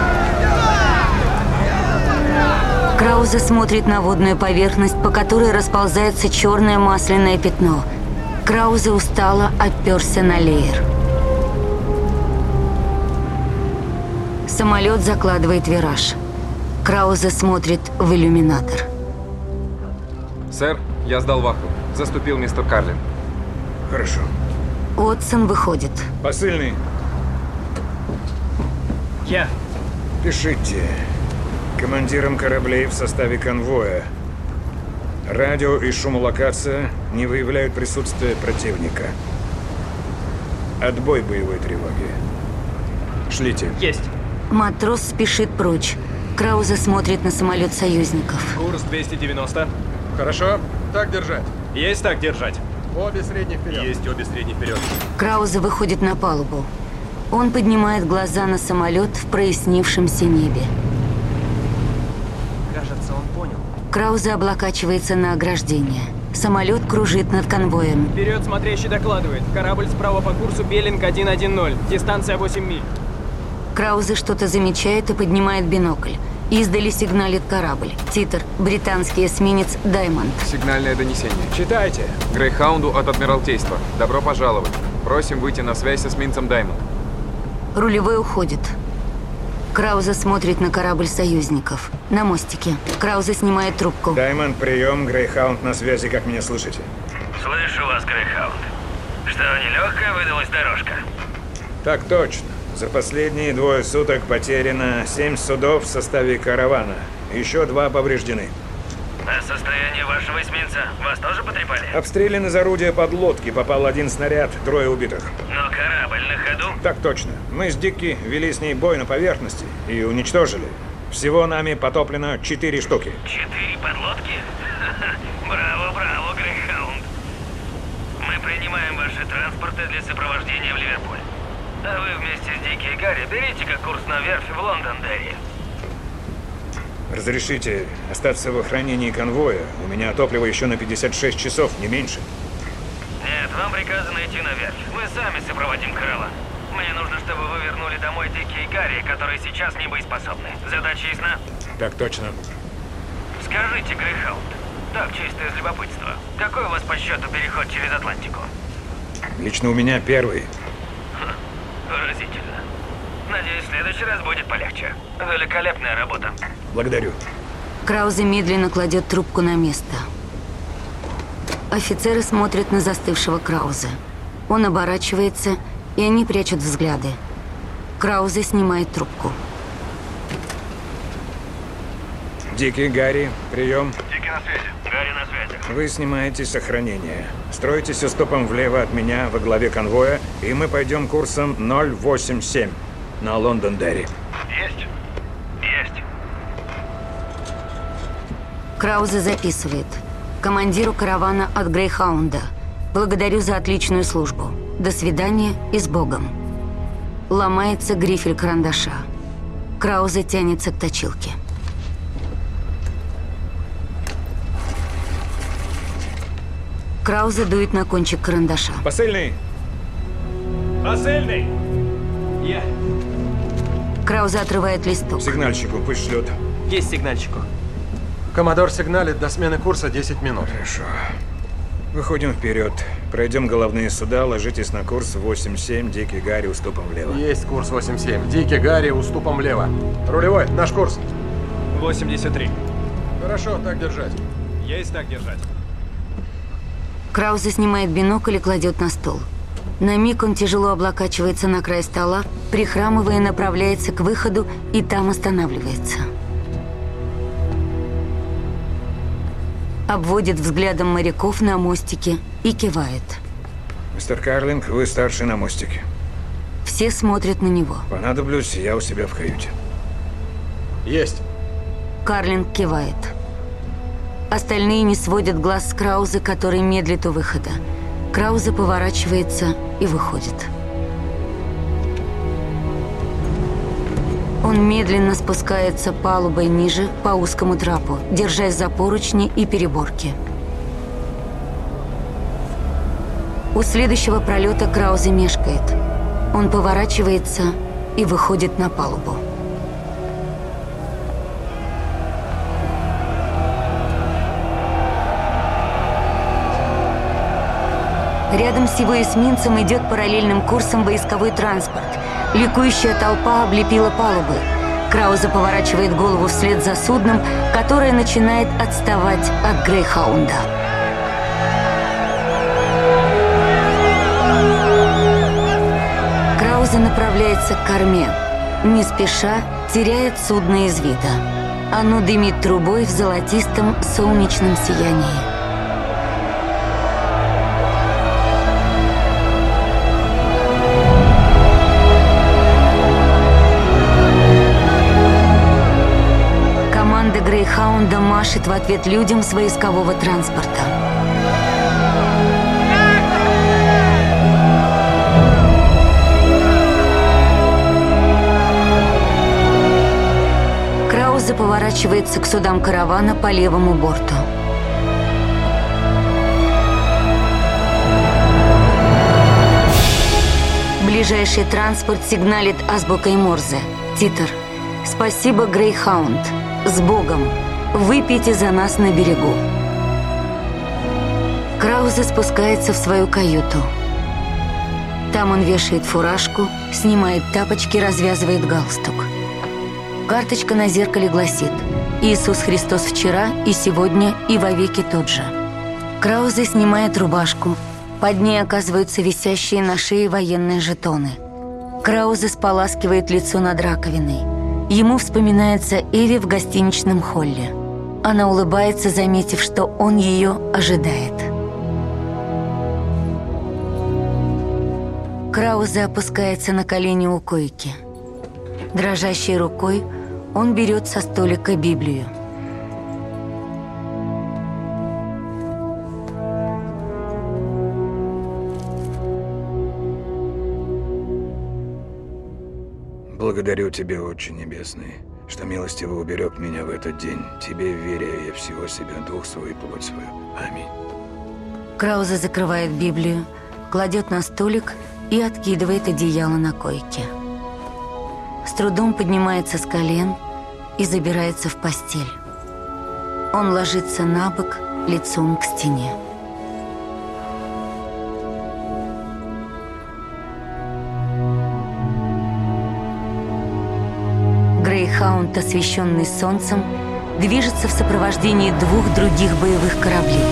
Краузе смотрит на водную поверхность, по которой расползается черное масляное пятно. Краузе устало оперся на леер. Самолет закладывает вираж. Краузе смотрит в иллюминатор. Сэр, я сдал вахту. Заступил мистер Карлин. Хорошо. Уотсон выходит. Посыльный. Я. Пишите. Командирам кораблей в составе конвоя. Радио и шумолокация не выявляют присутствие противника. Отбой боевой тревоги. Шлите. Есть. Матрос спешит прочь. Краузе смотрит на самолет союзников. Курс двести девяносто. Хорошо. Так держать. Есть так держать. Обе средних вперед. Есть обе средних вперед. Краузе выходит на палубу. Он поднимает глаза на самолет в прояснившемся небе. Кажется, он понял. Краузе облокачивается на ограждение. Самолет кружит над конвоем. Вперед смотрящий докладывает. Корабль справа по курсу Беллинг один один ноль. Дистанция восемь миль. Краузе что-то замечает и поднимает бинокль. Издали сигналит корабль. Титр. Британский эсминец «Даймонд». Сигнальное донесение. Читайте. Грейхаунду от Адмиралтейства. Добро пожаловать. Просим выйти на связь с эсминцем «Даймонд». Рулевой уходит. Краузе смотрит на корабль союзников. На мостике. Краузе снимает трубку. «Даймонд, прием. Грейхаунд на связи. Как меня слышите?» Слышу вас, Грейхаунд. Что, нелегкая выдалась дорожка? Так точно. За последние двое суток потеряно семь судов в составе каравана. Еще два повреждены. А состояние вашего эсминца вас тоже потрепали? Обстрелян из орудия подлодки. Попал один снаряд, трое убитых. Но корабль на ходу? Так точно. Мы с Дикки вели с ней бой на поверхности и уничтожили. Всего нами потоплено четыре штуки. Четыре подлодки? Браво, браво, Грейхаунд. Мы принимаем ваши транспорты для сопровождения в Ливерпуль. А вы вместе с Дикки и Гарри берите-ка курс на верфь в Лондон-Дерри. Разрешите остаться в охранении конвоя? У меня топлива еще на пятьдесят шесть часов, не меньше. Нет, вам приказано идти на верфь. Мы сами сопроводим караван. Мне нужно, чтобы вы вернули домой Дикки и Гарри, которые сейчас не боеспособны. Задача ясна? Так точно. Скажите, Грейхаунд, так, чисто из любопытства, какой у вас по счету переход через Атлантику? Лично у меня первый. Ха, поразительно. Надеюсь, в следующий раз будет полегче. Великолепная работа. Благодарю. Краузе медленно кладет трубку на место. Офицеры смотрят на застывшего Краузе. Он оборачивается, и они прячут взгляды. Краузе снимает трубку. Дикки, Гарри, прием. Дикки на связи. Гарри на связи. Вы снимаете сохранение. Строитесь уступом влево от меня во главе конвоя, и мы пойдем курсом ноль восемь семь на Лондон-Дерри. Есть. Есть. Краузе записывает. Командиру каравана от Грейхаунда. Благодарю за отличную службу. До свидания и с Богом. Ломается грифель карандаша. Краузе тянется к точилке. Краузе дует на кончик карандаша. Посыльный! Посыльный! Я. Краузе отрывает листок. Сигнальщику пусть шлет. Есть сигнальщику. Коммодор сигналит до смены курса десять минут. Хорошо. Выходим вперед. Пройдем головные суда, ложитесь на курс восемь семь, Дикки, Гарри, уступом влево. Есть курс восемь семь. Дикки, Гарри, уступом влево. Рулевой, наш курс. восемьдесят три. Хорошо, так держать. Есть так держать. Краузе снимает бинокль и кладет на стол. На миг он тяжело облокачивается на край стола, прихрамывая, направляется к выходу и там останавливается. Обводит взглядом моряков на мостике и кивает. Мистер Карлинг, вы старший на мостике. Все смотрят на него. Понадоблюсь, я у себя в каюте. Есть. Карлинг кивает. Остальные не сводят глаз с Краузе, который медлит у выхода. Краузе поворачивается и выходит. Он медленно спускается палубой ниже по узкому трапу, держась за поручни и переборки. У следующего пролета Краузе мешкает. Он поворачивается и выходит на палубу. Рядом с его эсминцем идет параллельным курсом войсковой транспорт. Ликующая толпа облепила палубы. Краузе поворачивает голову вслед за судном, которое начинает отставать от Грейхаунда. Краузе направляется к корме. Не спеша теряет судно из вида. Оно дымит трубой в золотистом солнечном сиянии. Грейхаунда машет в ответ людям с войскового транспорта. Краузе поворачивается к судам каравана по левому борту. Ближайший транспорт сигналит азбукой Морзе. Титр. Спасибо, Грейхаунд. С Богом. Выпейте за нас на берегу. Краузе спускается в свою каюту. Там он вешает фуражку, снимает тапочки, развязывает галстук. Карточка на зеркале гласит: «Иисус Христос вчера и сегодня и вовеки тот же». Краузе снимает рубашку. Под ней оказываются висящие на шее военные жетоны. Краузе споласкивает лицо над раковиной. Ему вспоминается Эви в гостиничном холле. Она улыбается, заметив, что он ее ожидает. Краузе опускается на колени у койки. Дрожащей рукой он берет со столика Библию. Благодарю Тебя, Отче Небесный, что милостиво уберег меня в этот день. Тебе веря я всего себя, дух свой и плоть свою. Аминь. Краузе закрывает Библию, кладет на столик и откидывает одеяло на койке. С трудом поднимается с колен и забирается в постель. Он ложится на бок, лицом к стене. Грейхаунд, освещенный солнцем, движется в сопровождении двух других боевых кораблей.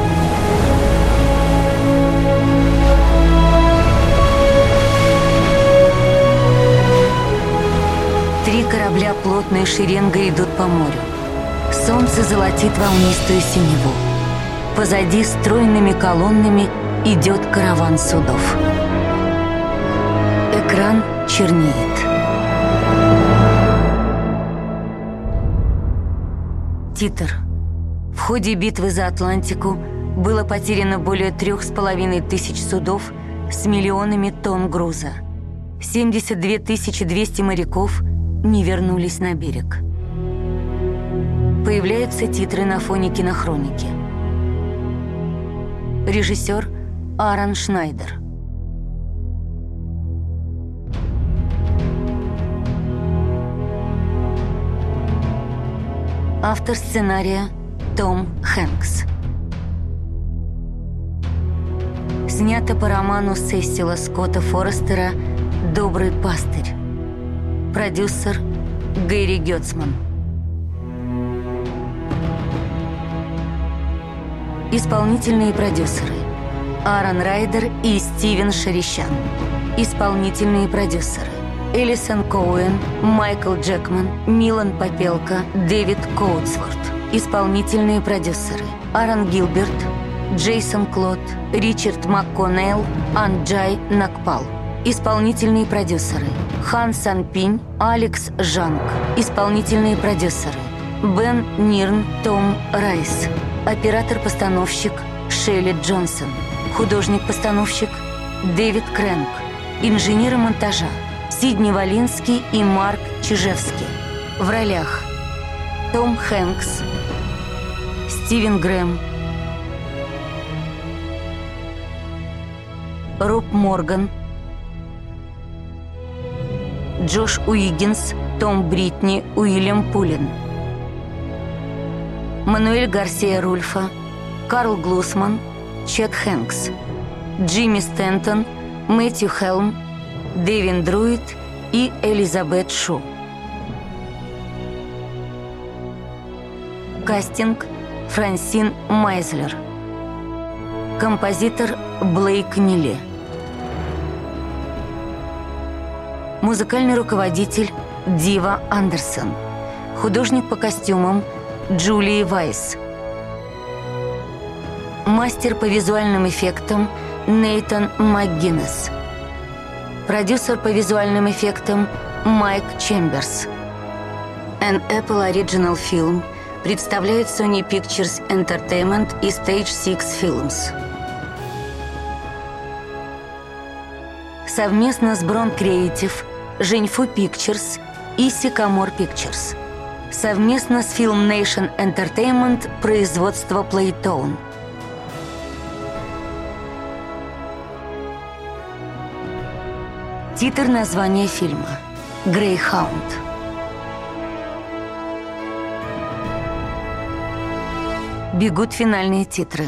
Три корабля плотной шеренгой идут по морю. Солнце золотит волнистую синеву. Позади стройными колоннами идет караван судов. Экран чернеет. Титр. В ходе битвы за Атлантику было потеряно более трех с половиной тысяч судов с миллионами тонн груза. семьдесят две тысячи двести моряков не вернулись на берег. Появляются титры на фоне кинохроники. Режиссер Аарон Шнайдер. Автор сценария Том Хэнкс. Снято по роману Сесила Скотта Форестера «Добрый пастырь». Продюсер Гэри Гёцман. Исполнительные продюсеры Аарон Райдер и Стивен Шарищан. Исполнительные продюсеры Элисон Коуэн, Майкл Джекман, Милан Попелка, Дэвид Коутсворт. Исполнительные продюсеры Аарон Гилберт, Джейсон Клод, Ричард МакКоннелл, Анджай Накпал. Исполнительные продюсеры Хан Санпинь, Алекс Жанг. Исполнительные продюсеры Бен Нирн, Том Райс. Оператор-постановщик Шелли Джонсон. Художник-постановщик Дэвид Крэнк. Инженеры монтажа Сидни Валинский и Марк Чижевский. В ролях Том Хэнкс, Стивен Грэм, Роб Морган, Джош Уиггинс, Том Бритни, Уильям Пулен, Мануэль Гарсия Рульфа, Карл Глусман, Чет Хэнкс, Джимми Стэнтон, Мэтью Хелм, Дэвин Друид и Элизабет Шу. Кастинг Франсин Майзлер. Композитор Блейк Нилли. Музыкальный руководитель Дива Андерсон. Художник по костюмам Джулии Вайс. Мастер по визуальным эффектам Нейтан МакГиннес. Продюсер по визуальным эффектам Майк Чемберс. An Apple Original Film представляет Sony Pictures Entertainment и Stage Six Films. Совместно с Bron Creative, Женьфу Pictures и Sycamore Pictures. Совместно с Film Nation Entertainment производство Playtone. Титр названия фильма «Грейхаунд». Бегут финальные титры.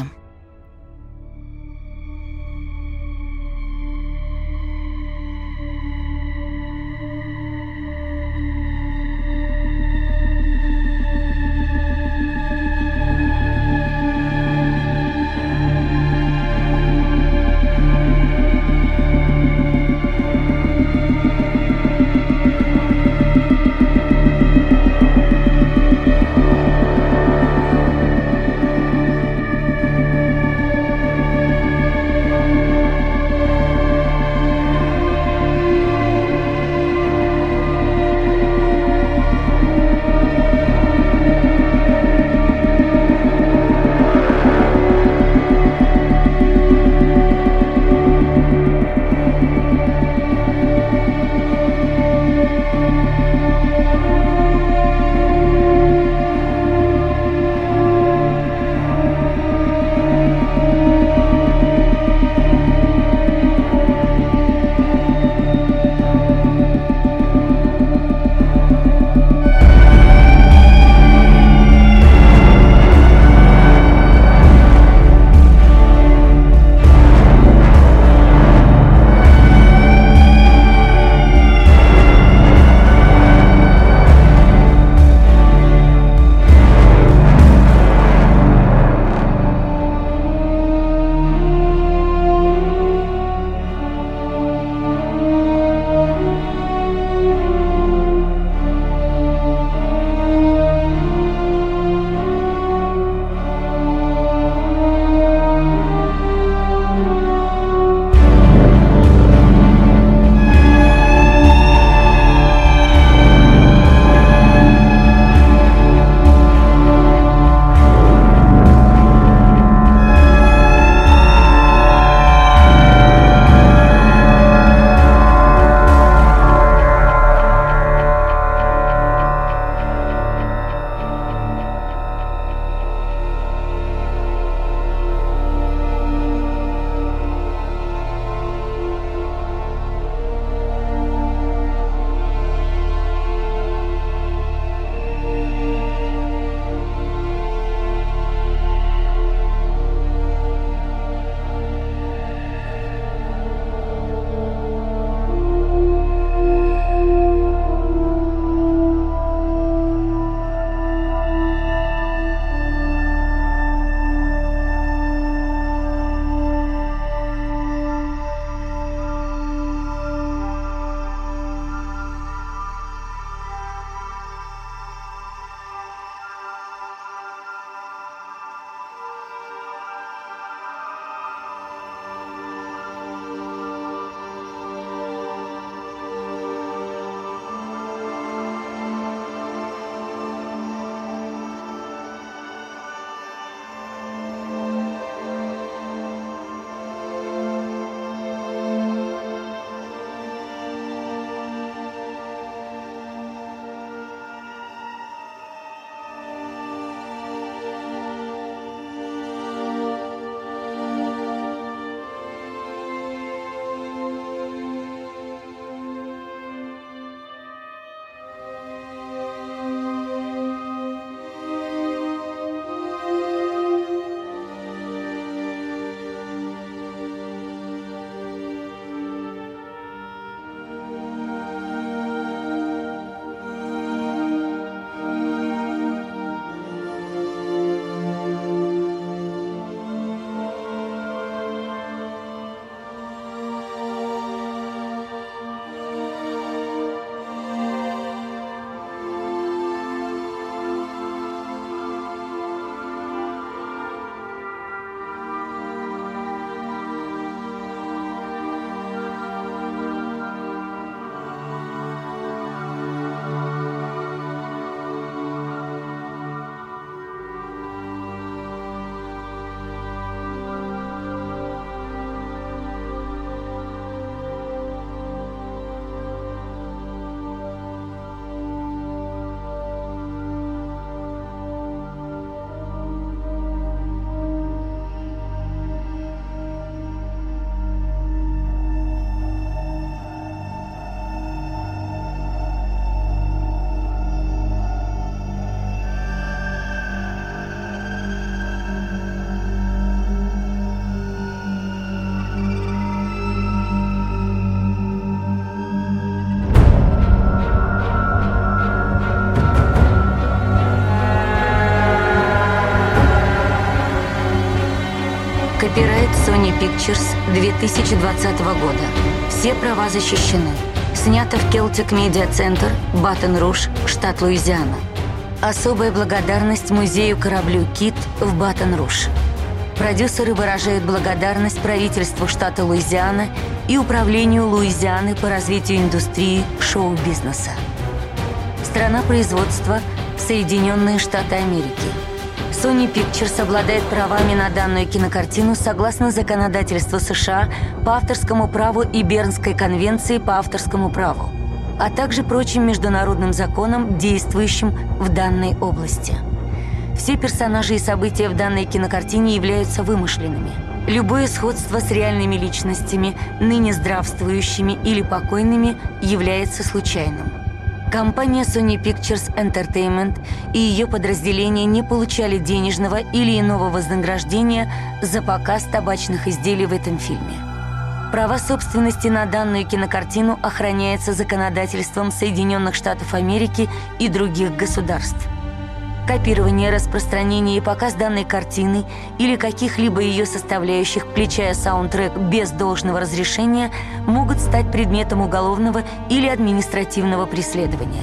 Pictures две тысячи двадцатого года. Все права защищены. Снято в Celtic Media Center, Батон-Руж, штат Луизиана. Особая благодарность музею-кораблю «Кит» в Батон-Руж. Продюсеры выражают благодарность правительству штата Луизиана и Управлению Луизианы по развитию индустрии шоу-бизнеса. Страна производства – Соединенные Штаты Америки. Sony Pictures обладает правами на данную кинокартину согласно законодательству США по авторскому праву и Бернской конвенции по авторскому праву, а также прочим международным законам, действующим в данной области. Все персонажи и события в данной кинокартине являются вымышленными. Любое сходство с реальными личностями, ныне здравствующими или покойными, является случайным. Компания Sony Pictures Entertainment и ее подразделения не получали денежного или иного вознаграждения за показ табачных изделий в этом фильме. Права собственности на данную кинокартину охраняются законодательством Соединенных Штатов Америки и других государств. Копирование, распространение и показ данной картины или каких-либо ее составляющих, включая саундтрек, без должного разрешения, могут стать предметом уголовного или административного преследования.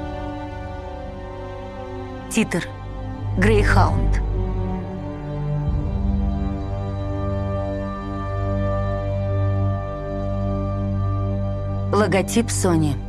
Титр. Грейхаунд. Логотип Sony.